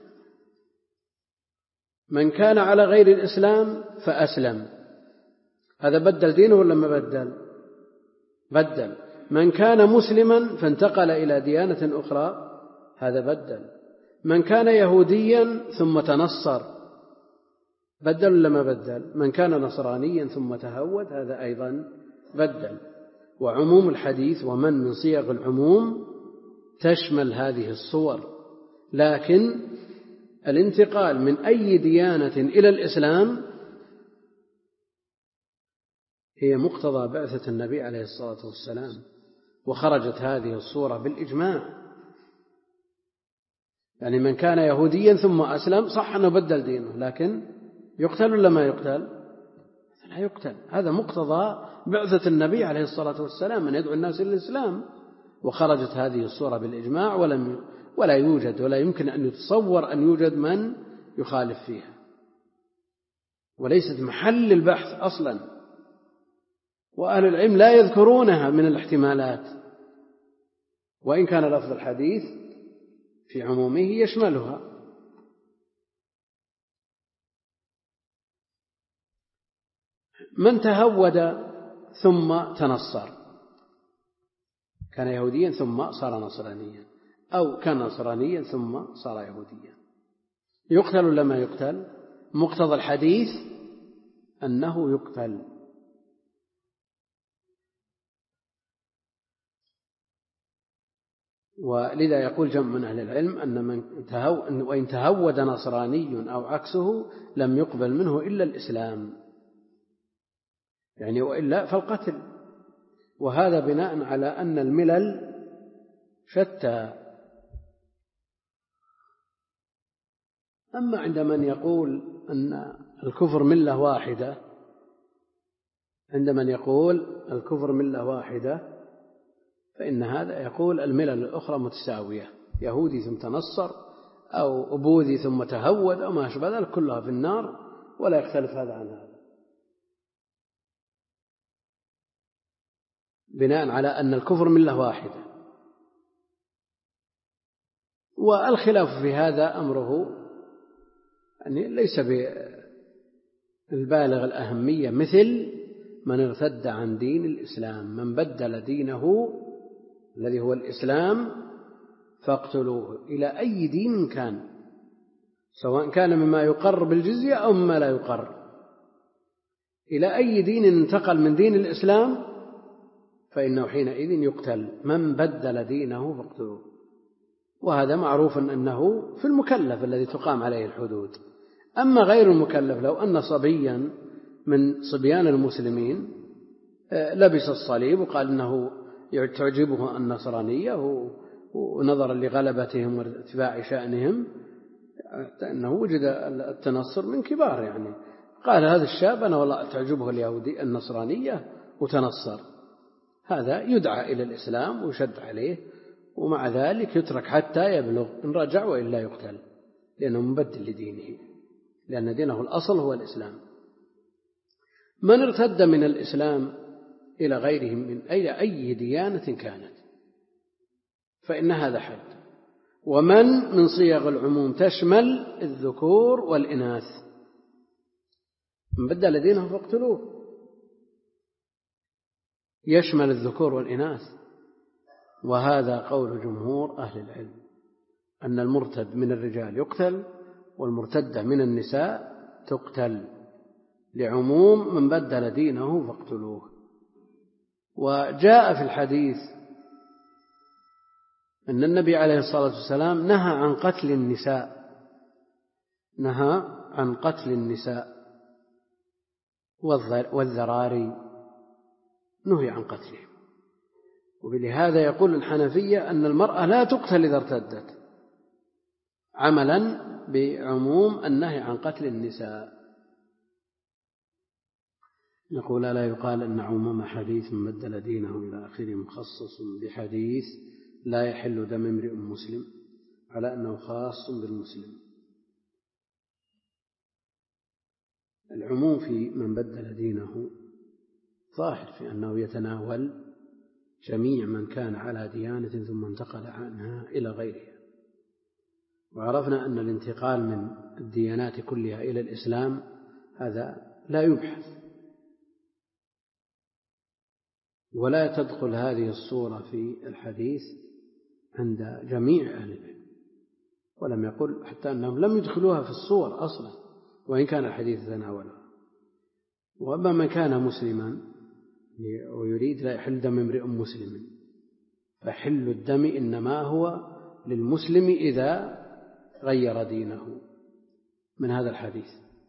من كان على غير الإسلام فأسلم، هذا بدل دينه ولا ما بدل؟ بدل. من كان مسلما فانتقل إلى ديانة أخرى هذا بدل. من كان يهوديا ثم تنصر بدل ولا ما بدل؟ من كان نصرانيا ثم تهود هذا أيضا بدل. وعموم الحديث ومن من صيغ العموم تشمل هذه الصور، لكن الانتقال من أي ديانة إلى الإسلام هي مقتضى بعثة النبي عليه الصلاة والسلام، وخرجت هذه الصورة بالإجماع. يعني من كان يهوديا ثم أسلم صح أنه بدل دينه، لكن يقتل ولا ما يقتل؟ لا يقتل. هذا مقتضى بعثة النبي عليه الصلاة والسلام أن يدعو الناس إلى الإسلام، وخرجت هذه الصورة بالإجماع، ولم ولا يوجد ولا يمكن أن يتصور أن يوجد من يخالف فيها، وليست محل البحث أصلا، وأهل العلم لا يذكرونها من الاحتمالات، وإن كان لفظ الحديث في عمومه يشملها. من تهود ثم تنصر، كان يهوديا ثم صار نصرانيا، أو كان نصرانيا ثم صار يهوديا، يقتل ولا ما يقتل؟ مقتضى الحديث أنه يقتل. ولذا يقول جمع من أهل العلم أن من تهو وإن تهود نصراني أو عكسه لم يقبل منه إلا الإسلام، يعني وإلا فالقتل. وهذا بناء على أن الملل شتى. أما عند من يقول أن الكفر ملة واحدة، عند من يقول الكفر ملة واحدة فإن هذا يقول الملل الأخرى متساوية، يهودي ثم تنصر أو أبوذي ثم تهود أو ما أشبه ذلك كلها في النار، ولا يختلف هذا عن هذا، بناء على أن الكفر ملة واحدة. والخلاف في هذا أمره يعني ليس بالبالغ الأهمية، مثل من ارتد عن دين الإسلام، من بدل دينه الذي هو الإسلام فاقتلوه إلى أي دين كان، سواء كان مما يقر بالجزية أو مما لا يقر، إلى أي دين انتقل من دين الإسلام فإنه حينئذ يقتل. من بدل دينه فاقتلوه. وهذا معروف أنه في المكلف الذي تقام عليه الحدود. أما غير المكلف، لو أن صبيا من صبيان المسلمين لبس الصليب وقال أنه تعجبه النصرانية ونظرا لغلبتهم وارتفاع شأنهم، أنه وجد التنصر من كبار، يعني قال هذا الشاب أنا والله تعجبه اليهودي النصرانية وتنصر، هذا يدعى إلى الإسلام ويشد عليه، ومع ذلك يترك حتى يبلغ إن رجع وإلا يقتل، لأنه مبدل لدينه، لأن دينه الأصل هو الإسلام. من ارتد من الإسلام إلى غيره من أي أي ديانة كانت فإن هذا حد. ومن من صيغ العموم تشمل الذكور والإناث، من بدل دينه فاقتلوه، يشمل الذكور والإناث. وهذا قول جمهور أهل العلم أن المرتد من الرجال يقتل، والمرتدة من النساء تقتل، لعموم من بدل دينه فاقتلوه. وجاء في الحديث أن النبي عليه الصلاة والسلام نهى عن قتل النساء نهى عن قتل النساء والذراري، نهي عن قتلهم. وبلهذا يقول الحنفية أن المرأة لا تقتل إذا ارتدت، عملا بعموم النهي عن قتل النساء. نقول لا يقال أن عموم حديث من بدل دينه إلى آخره مخصص بحديث لا يحل دم امرئ مسلم على أنه خاص بالمسلم. العموم في من بدل دينه ظاهر في أنه يتناول جميع من كان على ديانة ثم انتقل عنها إلى غيرها. وعرفنا أن الانتقال من الديانات كلها إلى الإسلام هذا لا يبحث، ولا تدخل هذه الصورة في الحديث عند جميع أهل العلم، ولم يقل حتى أنهم لم يدخلوها في الصور أصلا وإن كان الحديث تناولها. وأما من كان مسلما ويريد لا يحل دم امرئ مسلم، فحل الدم إنما هو للمسلم إذا غير دينه من هذا الحديث.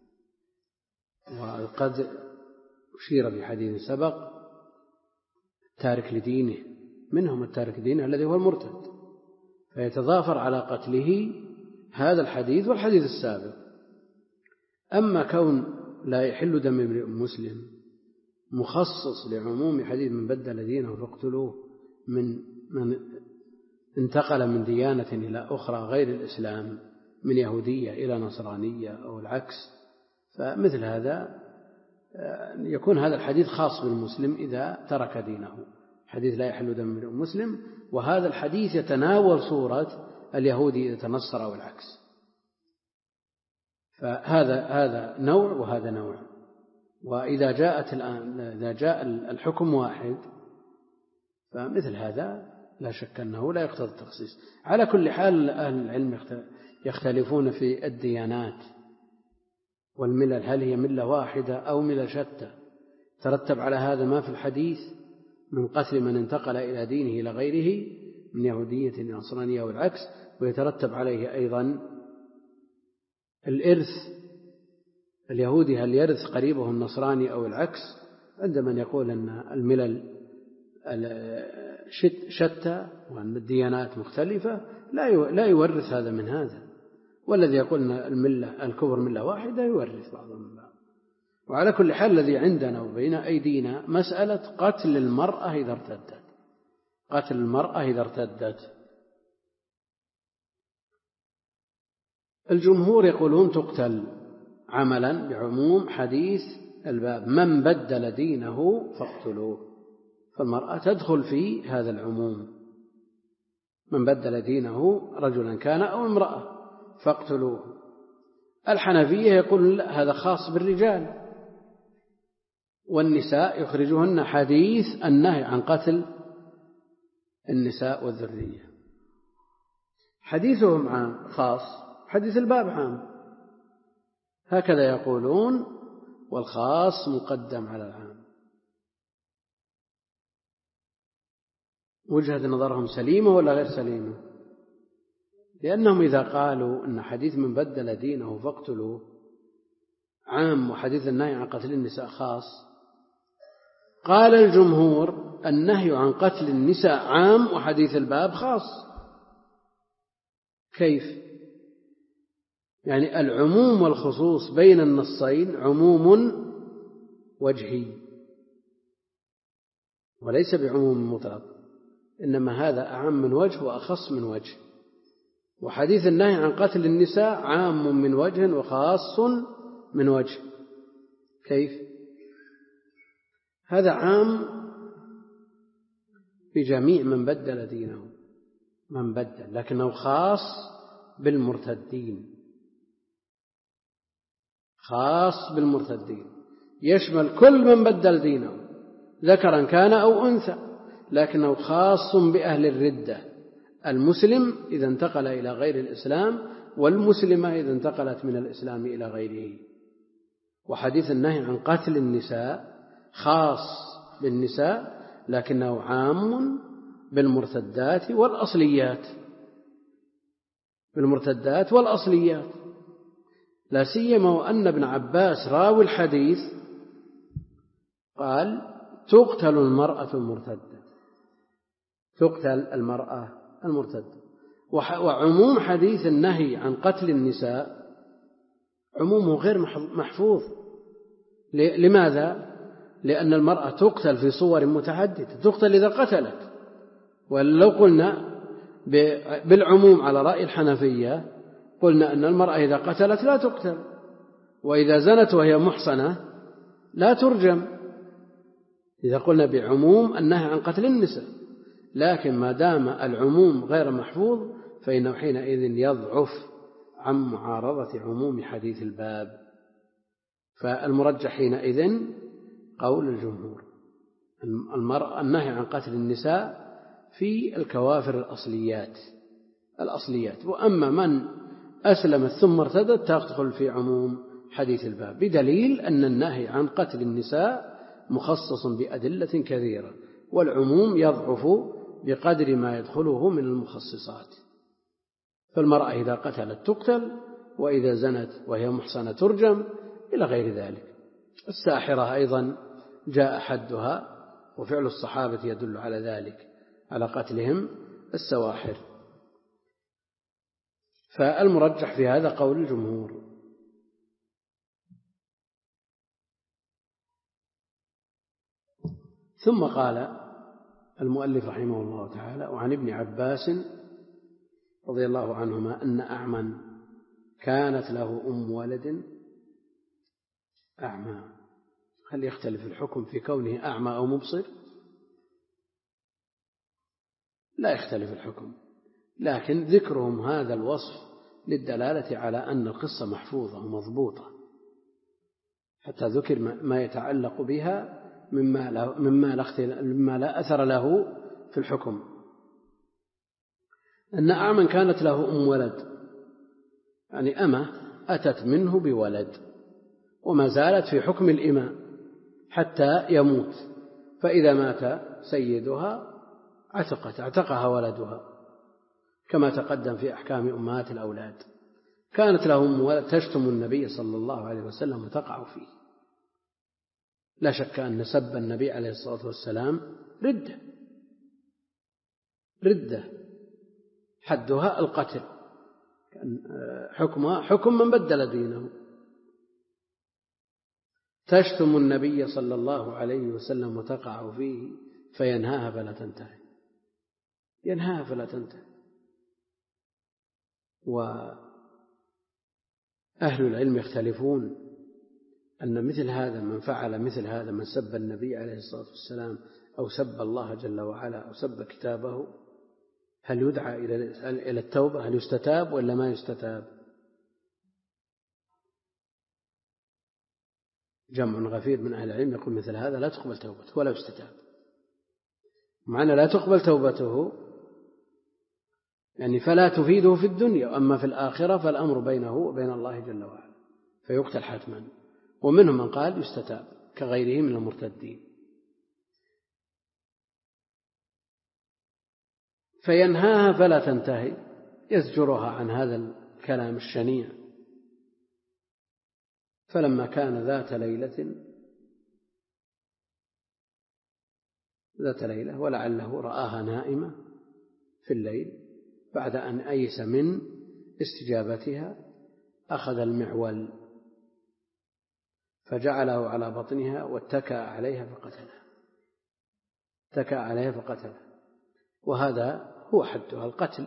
وقد أشير في حديث سبق التارك لدينه، منهم التارك دينه الذي هو المرتد، فيتضافر على قتله هذا الحديث والحديث السابق. أما كون لا يحل دم امرئ مسلم مخصص لعموم حديث من بدل دينه فاقتلوه من من انتقل من ديانة إلى أخرى غير الإسلام، من يهودية إلى نصرانية أو العكس، فمثل هذا يكون هذا الحديث خاص بالمسلم إذا ترك دينه، حديث لا يحل دم امرئ مسلم، وهذا الحديث يتناول صورة اليهودي إذا تنصر أو العكس. فهذا هذا نوع وهذا نوع. وإذا جاءت الآن إذا جاء الحكم واحد فمثل هذا لا شك أنه لا يقتضي التخصيص. على كل حال أهل العلم يختلفون في الديانات والملل، هل هي ملة واحدة أو ملل شتى؟ ترتب على هذا ما في الحديث من قتل من انتقل إلى دينه إلى غيره من يهودية إلى نصرانية والعكس، ويترتب عليه أيضا الإرث، اليهودي هل يرث قريبه النصراني أو العكس؟ عند من يقول أن الملل شتى وأن الديانات مختلفة لا يورث هذا من هذا، والذي يقول أن الملة الكفر ملة واحدة يورث بعضهم من بعض. وعلى كل حال الذي عندنا وبين أيدينا مسألة قتل المرأة إذا ارتدت، قتل المرأة إذا ارتدت. الجمهور يقولون تقتل عملا بعموم حديث الباب من بدل دينه فاقتلوه، فالمرأة تدخل في هذا العموم، من بدل دينه رجلا كان أو امرأة فاقتلوه. الحنفية يقول هذا خاص بالرجال، والنساء يخرجهن حديث النهي عن قتل النساء والذرية. حديثهم عام خاص، حديث الباب عام، هكذا يقولون، والخاص مقدم على العام. وجهة نظرهم سليمة ولا غير سليمة؟ لأنهم إذا قالوا أن حديث من بدل دينه فاقتلوه عام وحديث النهي عن قتل النساء خاص، قال الجمهور النهي عن قتل النساء عام وحديث الباب خاص. كيف؟ يعني العموم والخصوص بين النصين عموم وجهي وليس بعموم مطلق، إنما هذا أعم من وجه وأخص من وجه. وحديث النهي عن قتل النساء عام من وجه وخاص من وجه. كيف؟ هذا عام بجميع من بدل دينه، من بدل، لكنه خاص بالمرتدين، خاص بالمرتدين، يشمل كل من بدل دينه ذكرا كان أو أنثى، لكنه خاص بأهل الردة، المسلم إذا انتقل إلى غير الإسلام، والمسلمة إذا انتقلت من الإسلام إلى غيره. وحديث النهي عن قتل النساء خاص بالنساء، لكنه عام بالمرتدات والأصليات بالمرتدات والأصليات لا سيما وأن ابن عباس راوي الحديث قال تقتل المرأة المرتدة تقتل المرأة المرتدة. وعموم حديث النهي عن قتل النساء عمومه غير محفوظ. لماذا؟ لأن المرأة تقتل في صور متعددة، تقتل إذا قتلت. ولو قلنا بالعموم على رأي الحنفية قلنا أن المرأة إذا قتلت لا تقتل، وإذا زنت وهي محصنة لا ترجم، إذا قلنا بعموم النهي عن قتل النساء. لكن ما دام العموم غير محفوظ فإنه حينئذ يضعف عن معارضة عموم حديث الباب. فالمرجح حينئذ قول الجمهور، المرأة النهي عن قتل النساء في الكوافر الأصليات الأصليات وأما من أسلمت ثم ارتدت تدخل في عموم حديث الباب، بدليل أن النهي عن قتل النساء مخصص بأدلة كثيرة، والعموم يضعف بقدر ما يدخله من المخصصات. فالمرأة إذا قتلت تقتل، وإذا زنت وهي محصنة ترجم، إلى غير ذلك. الساحرة أيضا جاء حدها، وفعل الصحابة يدل على ذلك، على قتلهم السواحر. فالمرجح في هذا قول الجمهور. ثم قال المؤلف رحمه الله تعالى: وعن ابن عباس رضي الله عنهما أن أعمى كانت له أم ولد أعمى. هل يختلف الحكم في كونه أعمى أو مبصر؟ لا يختلف الحكم، لكن ذكرهم هذا الوصف للدلالة على أن القصة محفوظة ومضبوطة، حتى ذكر ما يتعلق بها مما لا, مما لا, مما لا أثر له في الحكم. أن أعمى كانت له أم ولد، يعني أمة أتت منه بولد وما زالت في حكم الإماء حتى يموت، فإذا مات سيدها عتقت اعتقها ولدها كما تقدم في أحكام أمهات الأولاد. كانت له أم ولد تشتم النبي صلى الله عليه وسلم وتقع فيه. لا شك أن سب النبي عليه الصلاة والسلام ردة ردة حدها القتل، حكمها حكم من بدل دينه. تشتم النبي صلى الله عليه وسلم وتقع فيه فينهاها فلا تنتهي ينهاها فلا تنتهي. وأهل العلم يختلفون أن مثل هذا من فعل مثل هذا، من سب النبي عليه الصلاة والسلام أو سب الله جل وعلا أو سب كتابه، هل يدعى إلى التوبة؟ هل يستتاب ولا ما يستتاب؟ جمع غفير من أهل العلم يقول مثل هذا لا تقبل توبته ولا يستتاب. معنى لا تقبل توبته يعني فلا تفيده في الدنيا، وأما في الآخرة فالأمر بينه وبين الله جل وعلا فيقتل حتما. ومنهم من قال يستتاب كغيره من المرتدين. فينهاها فلا تنتهي، يزجرها عن هذا الكلام الشنيع. فلما كان ذات ليلة ذات ليلة ولعله رآها نائمة في الليل، بعد أن أيس من استجابتها أخذ المعول فجعله على بطنها واتكأ عليها فقتلها اتكأ عليها فقتلها وهذا هو حدها القتل.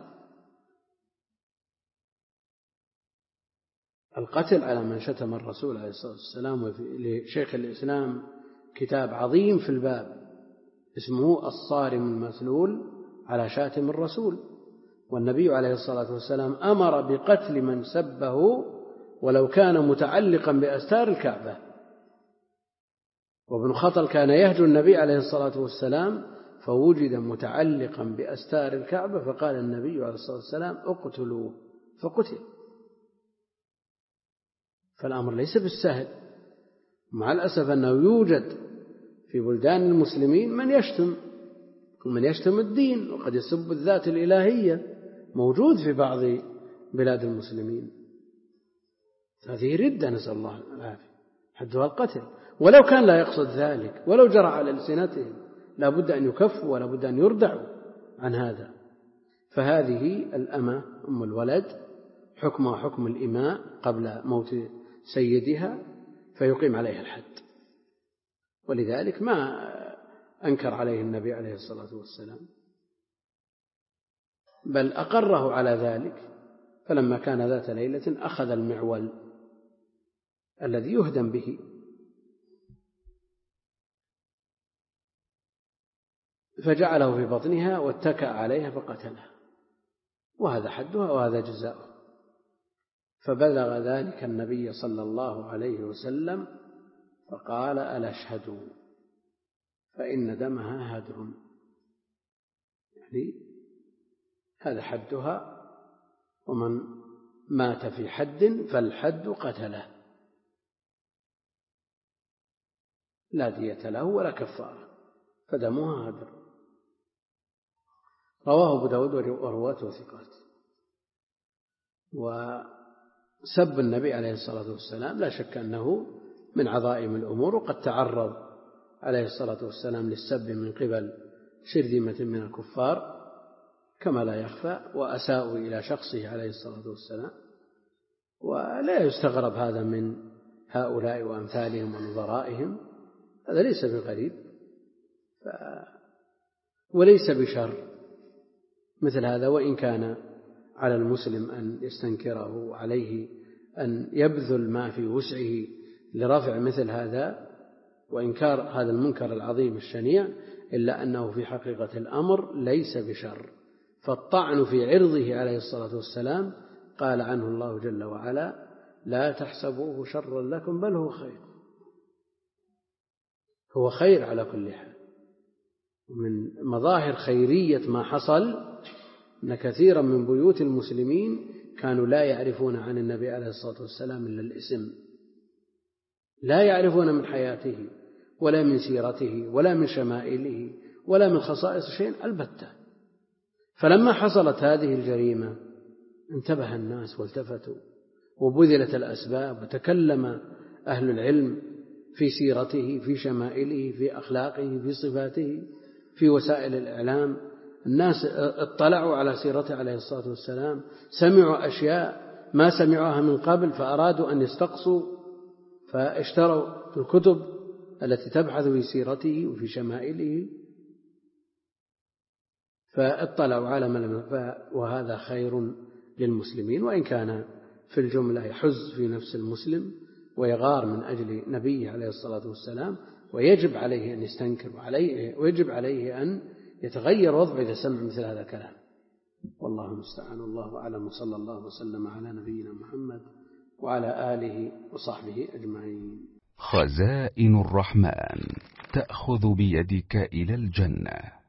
القتل على من شتم الرسول عليه الصلاة والسلام. لشيخ الإسلام كتاب عظيم في الباب اسمه الصارم المسلول على شاتم الرسول، والنبي عليه الصلاة والسلام أمر بقتل من سبه ولو كان متعلقا بأستار الكعبة. وابن خطل كان يهجو النبي عليه الصلاة والسلام فوجد متعلقا بأستار الكعبة فقال النبي عليه الصلاة والسلام اقتلوه فقتل. فالأمر ليس بالسهل، مع الأسف أنه يوجد في بلدان المسلمين من يشتم ومن يشتم الدين، وقد يسب الذات الإلهية، موجود في بعض بلاد المسلمين. هذه ردة، نسأل الله العافية، حدها القتل، ولو كان لا يقصد ذلك، ولو جرى على ألسنتهم لا بد أن يكفوا ولا بد أن يردعوا عن هذا. فهذه الأمة أم الولد حكمها حكم الإماء قبل موت سيدها، فيقيم عليها الحد. ولذلك ما أنكر عليه النبي عليه الصلاة والسلام، بل أقره على ذلك. فلما كان ذات ليلة أخذ المعول الذي يهدم به فجعله في بطنها واتكأ عليها فقتلها، وهذا حدها وهذا جزاؤه. فبلغ ذلك النبي صلى الله عليه وسلم فقال: ألا اشهدوا فإن دمها هدر، يعني هذا حدها، ومن مات في حد فالحد قتله، لا دية له ولا كفارة، فدمها هدر. رواه أبو داود ورواته ثقات. وسب النبي عليه الصلاة والسلام لا شك أنه من عظائم الأمور، وقد تعرض عليه الصلاة والسلام للسب من قبل شرذمة من الكفار كما لا يخفى، وأساءوا إلى شخصه عليه الصلاة والسلام، ولا يستغرب هذا من هؤلاء وأمثالهم ونظرائهم، هذا ليس بغريب ف... وليس بشر مثل هذا. وإن كان على المسلم أن يستنكره، وعليه أن يبذل ما في وسعه لرفع مثل هذا وإنكار هذا المنكر العظيم الشنيع، إلا أنه في حقيقة الأمر ليس بشر. فالطعن في عرضه عليه الصلاة والسلام قال عنه الله جل وعلا: لا تحسبوه شرا لكم بل هو خير. هو خير على كل حال. من مظاهر خيرية ما حصل أن كثيرا من بيوت المسلمين كانوا لا يعرفون عن النبي عليه الصلاة والسلام إلا الاسم، لا يعرفون من حياته ولا من سيرته ولا من شمائله ولا من خصائص شيء البتة. فلما حصلت هذه الجريمة انتبه الناس والتفتوا، وبذلت الأسباب، وتكلم أهل العلم في سيرته، في شمائله، في أخلاقه، في صفاته، في وسائل الإعلام. الناس اطلعوا على سيرته عليه الصلاة والسلام، سمعوا أشياء ما سمعوها من قبل، فأرادوا أن يستقصوا، فاشتروا الكتب التي تبحث في سيرته وفي شمائله، فاطلعوا على ما لم. وهذا خير للمسلمين، وإن كان في الجملة يحز في نفس المسلم ويغار من أجل نبيه عليه الصلاة والسلام، ويجب عليه أن يستنكر، وعليه ويجب عليه أن يتغير وضعه إذا سمع مثل هذا الكلام. والله المستعان، الله أعلم، وصلى الله وسلم على نبينا محمد وعلى آله وصحبه أجمعين. خزائن الرحمن تأخذ بيدك إلى الجنة.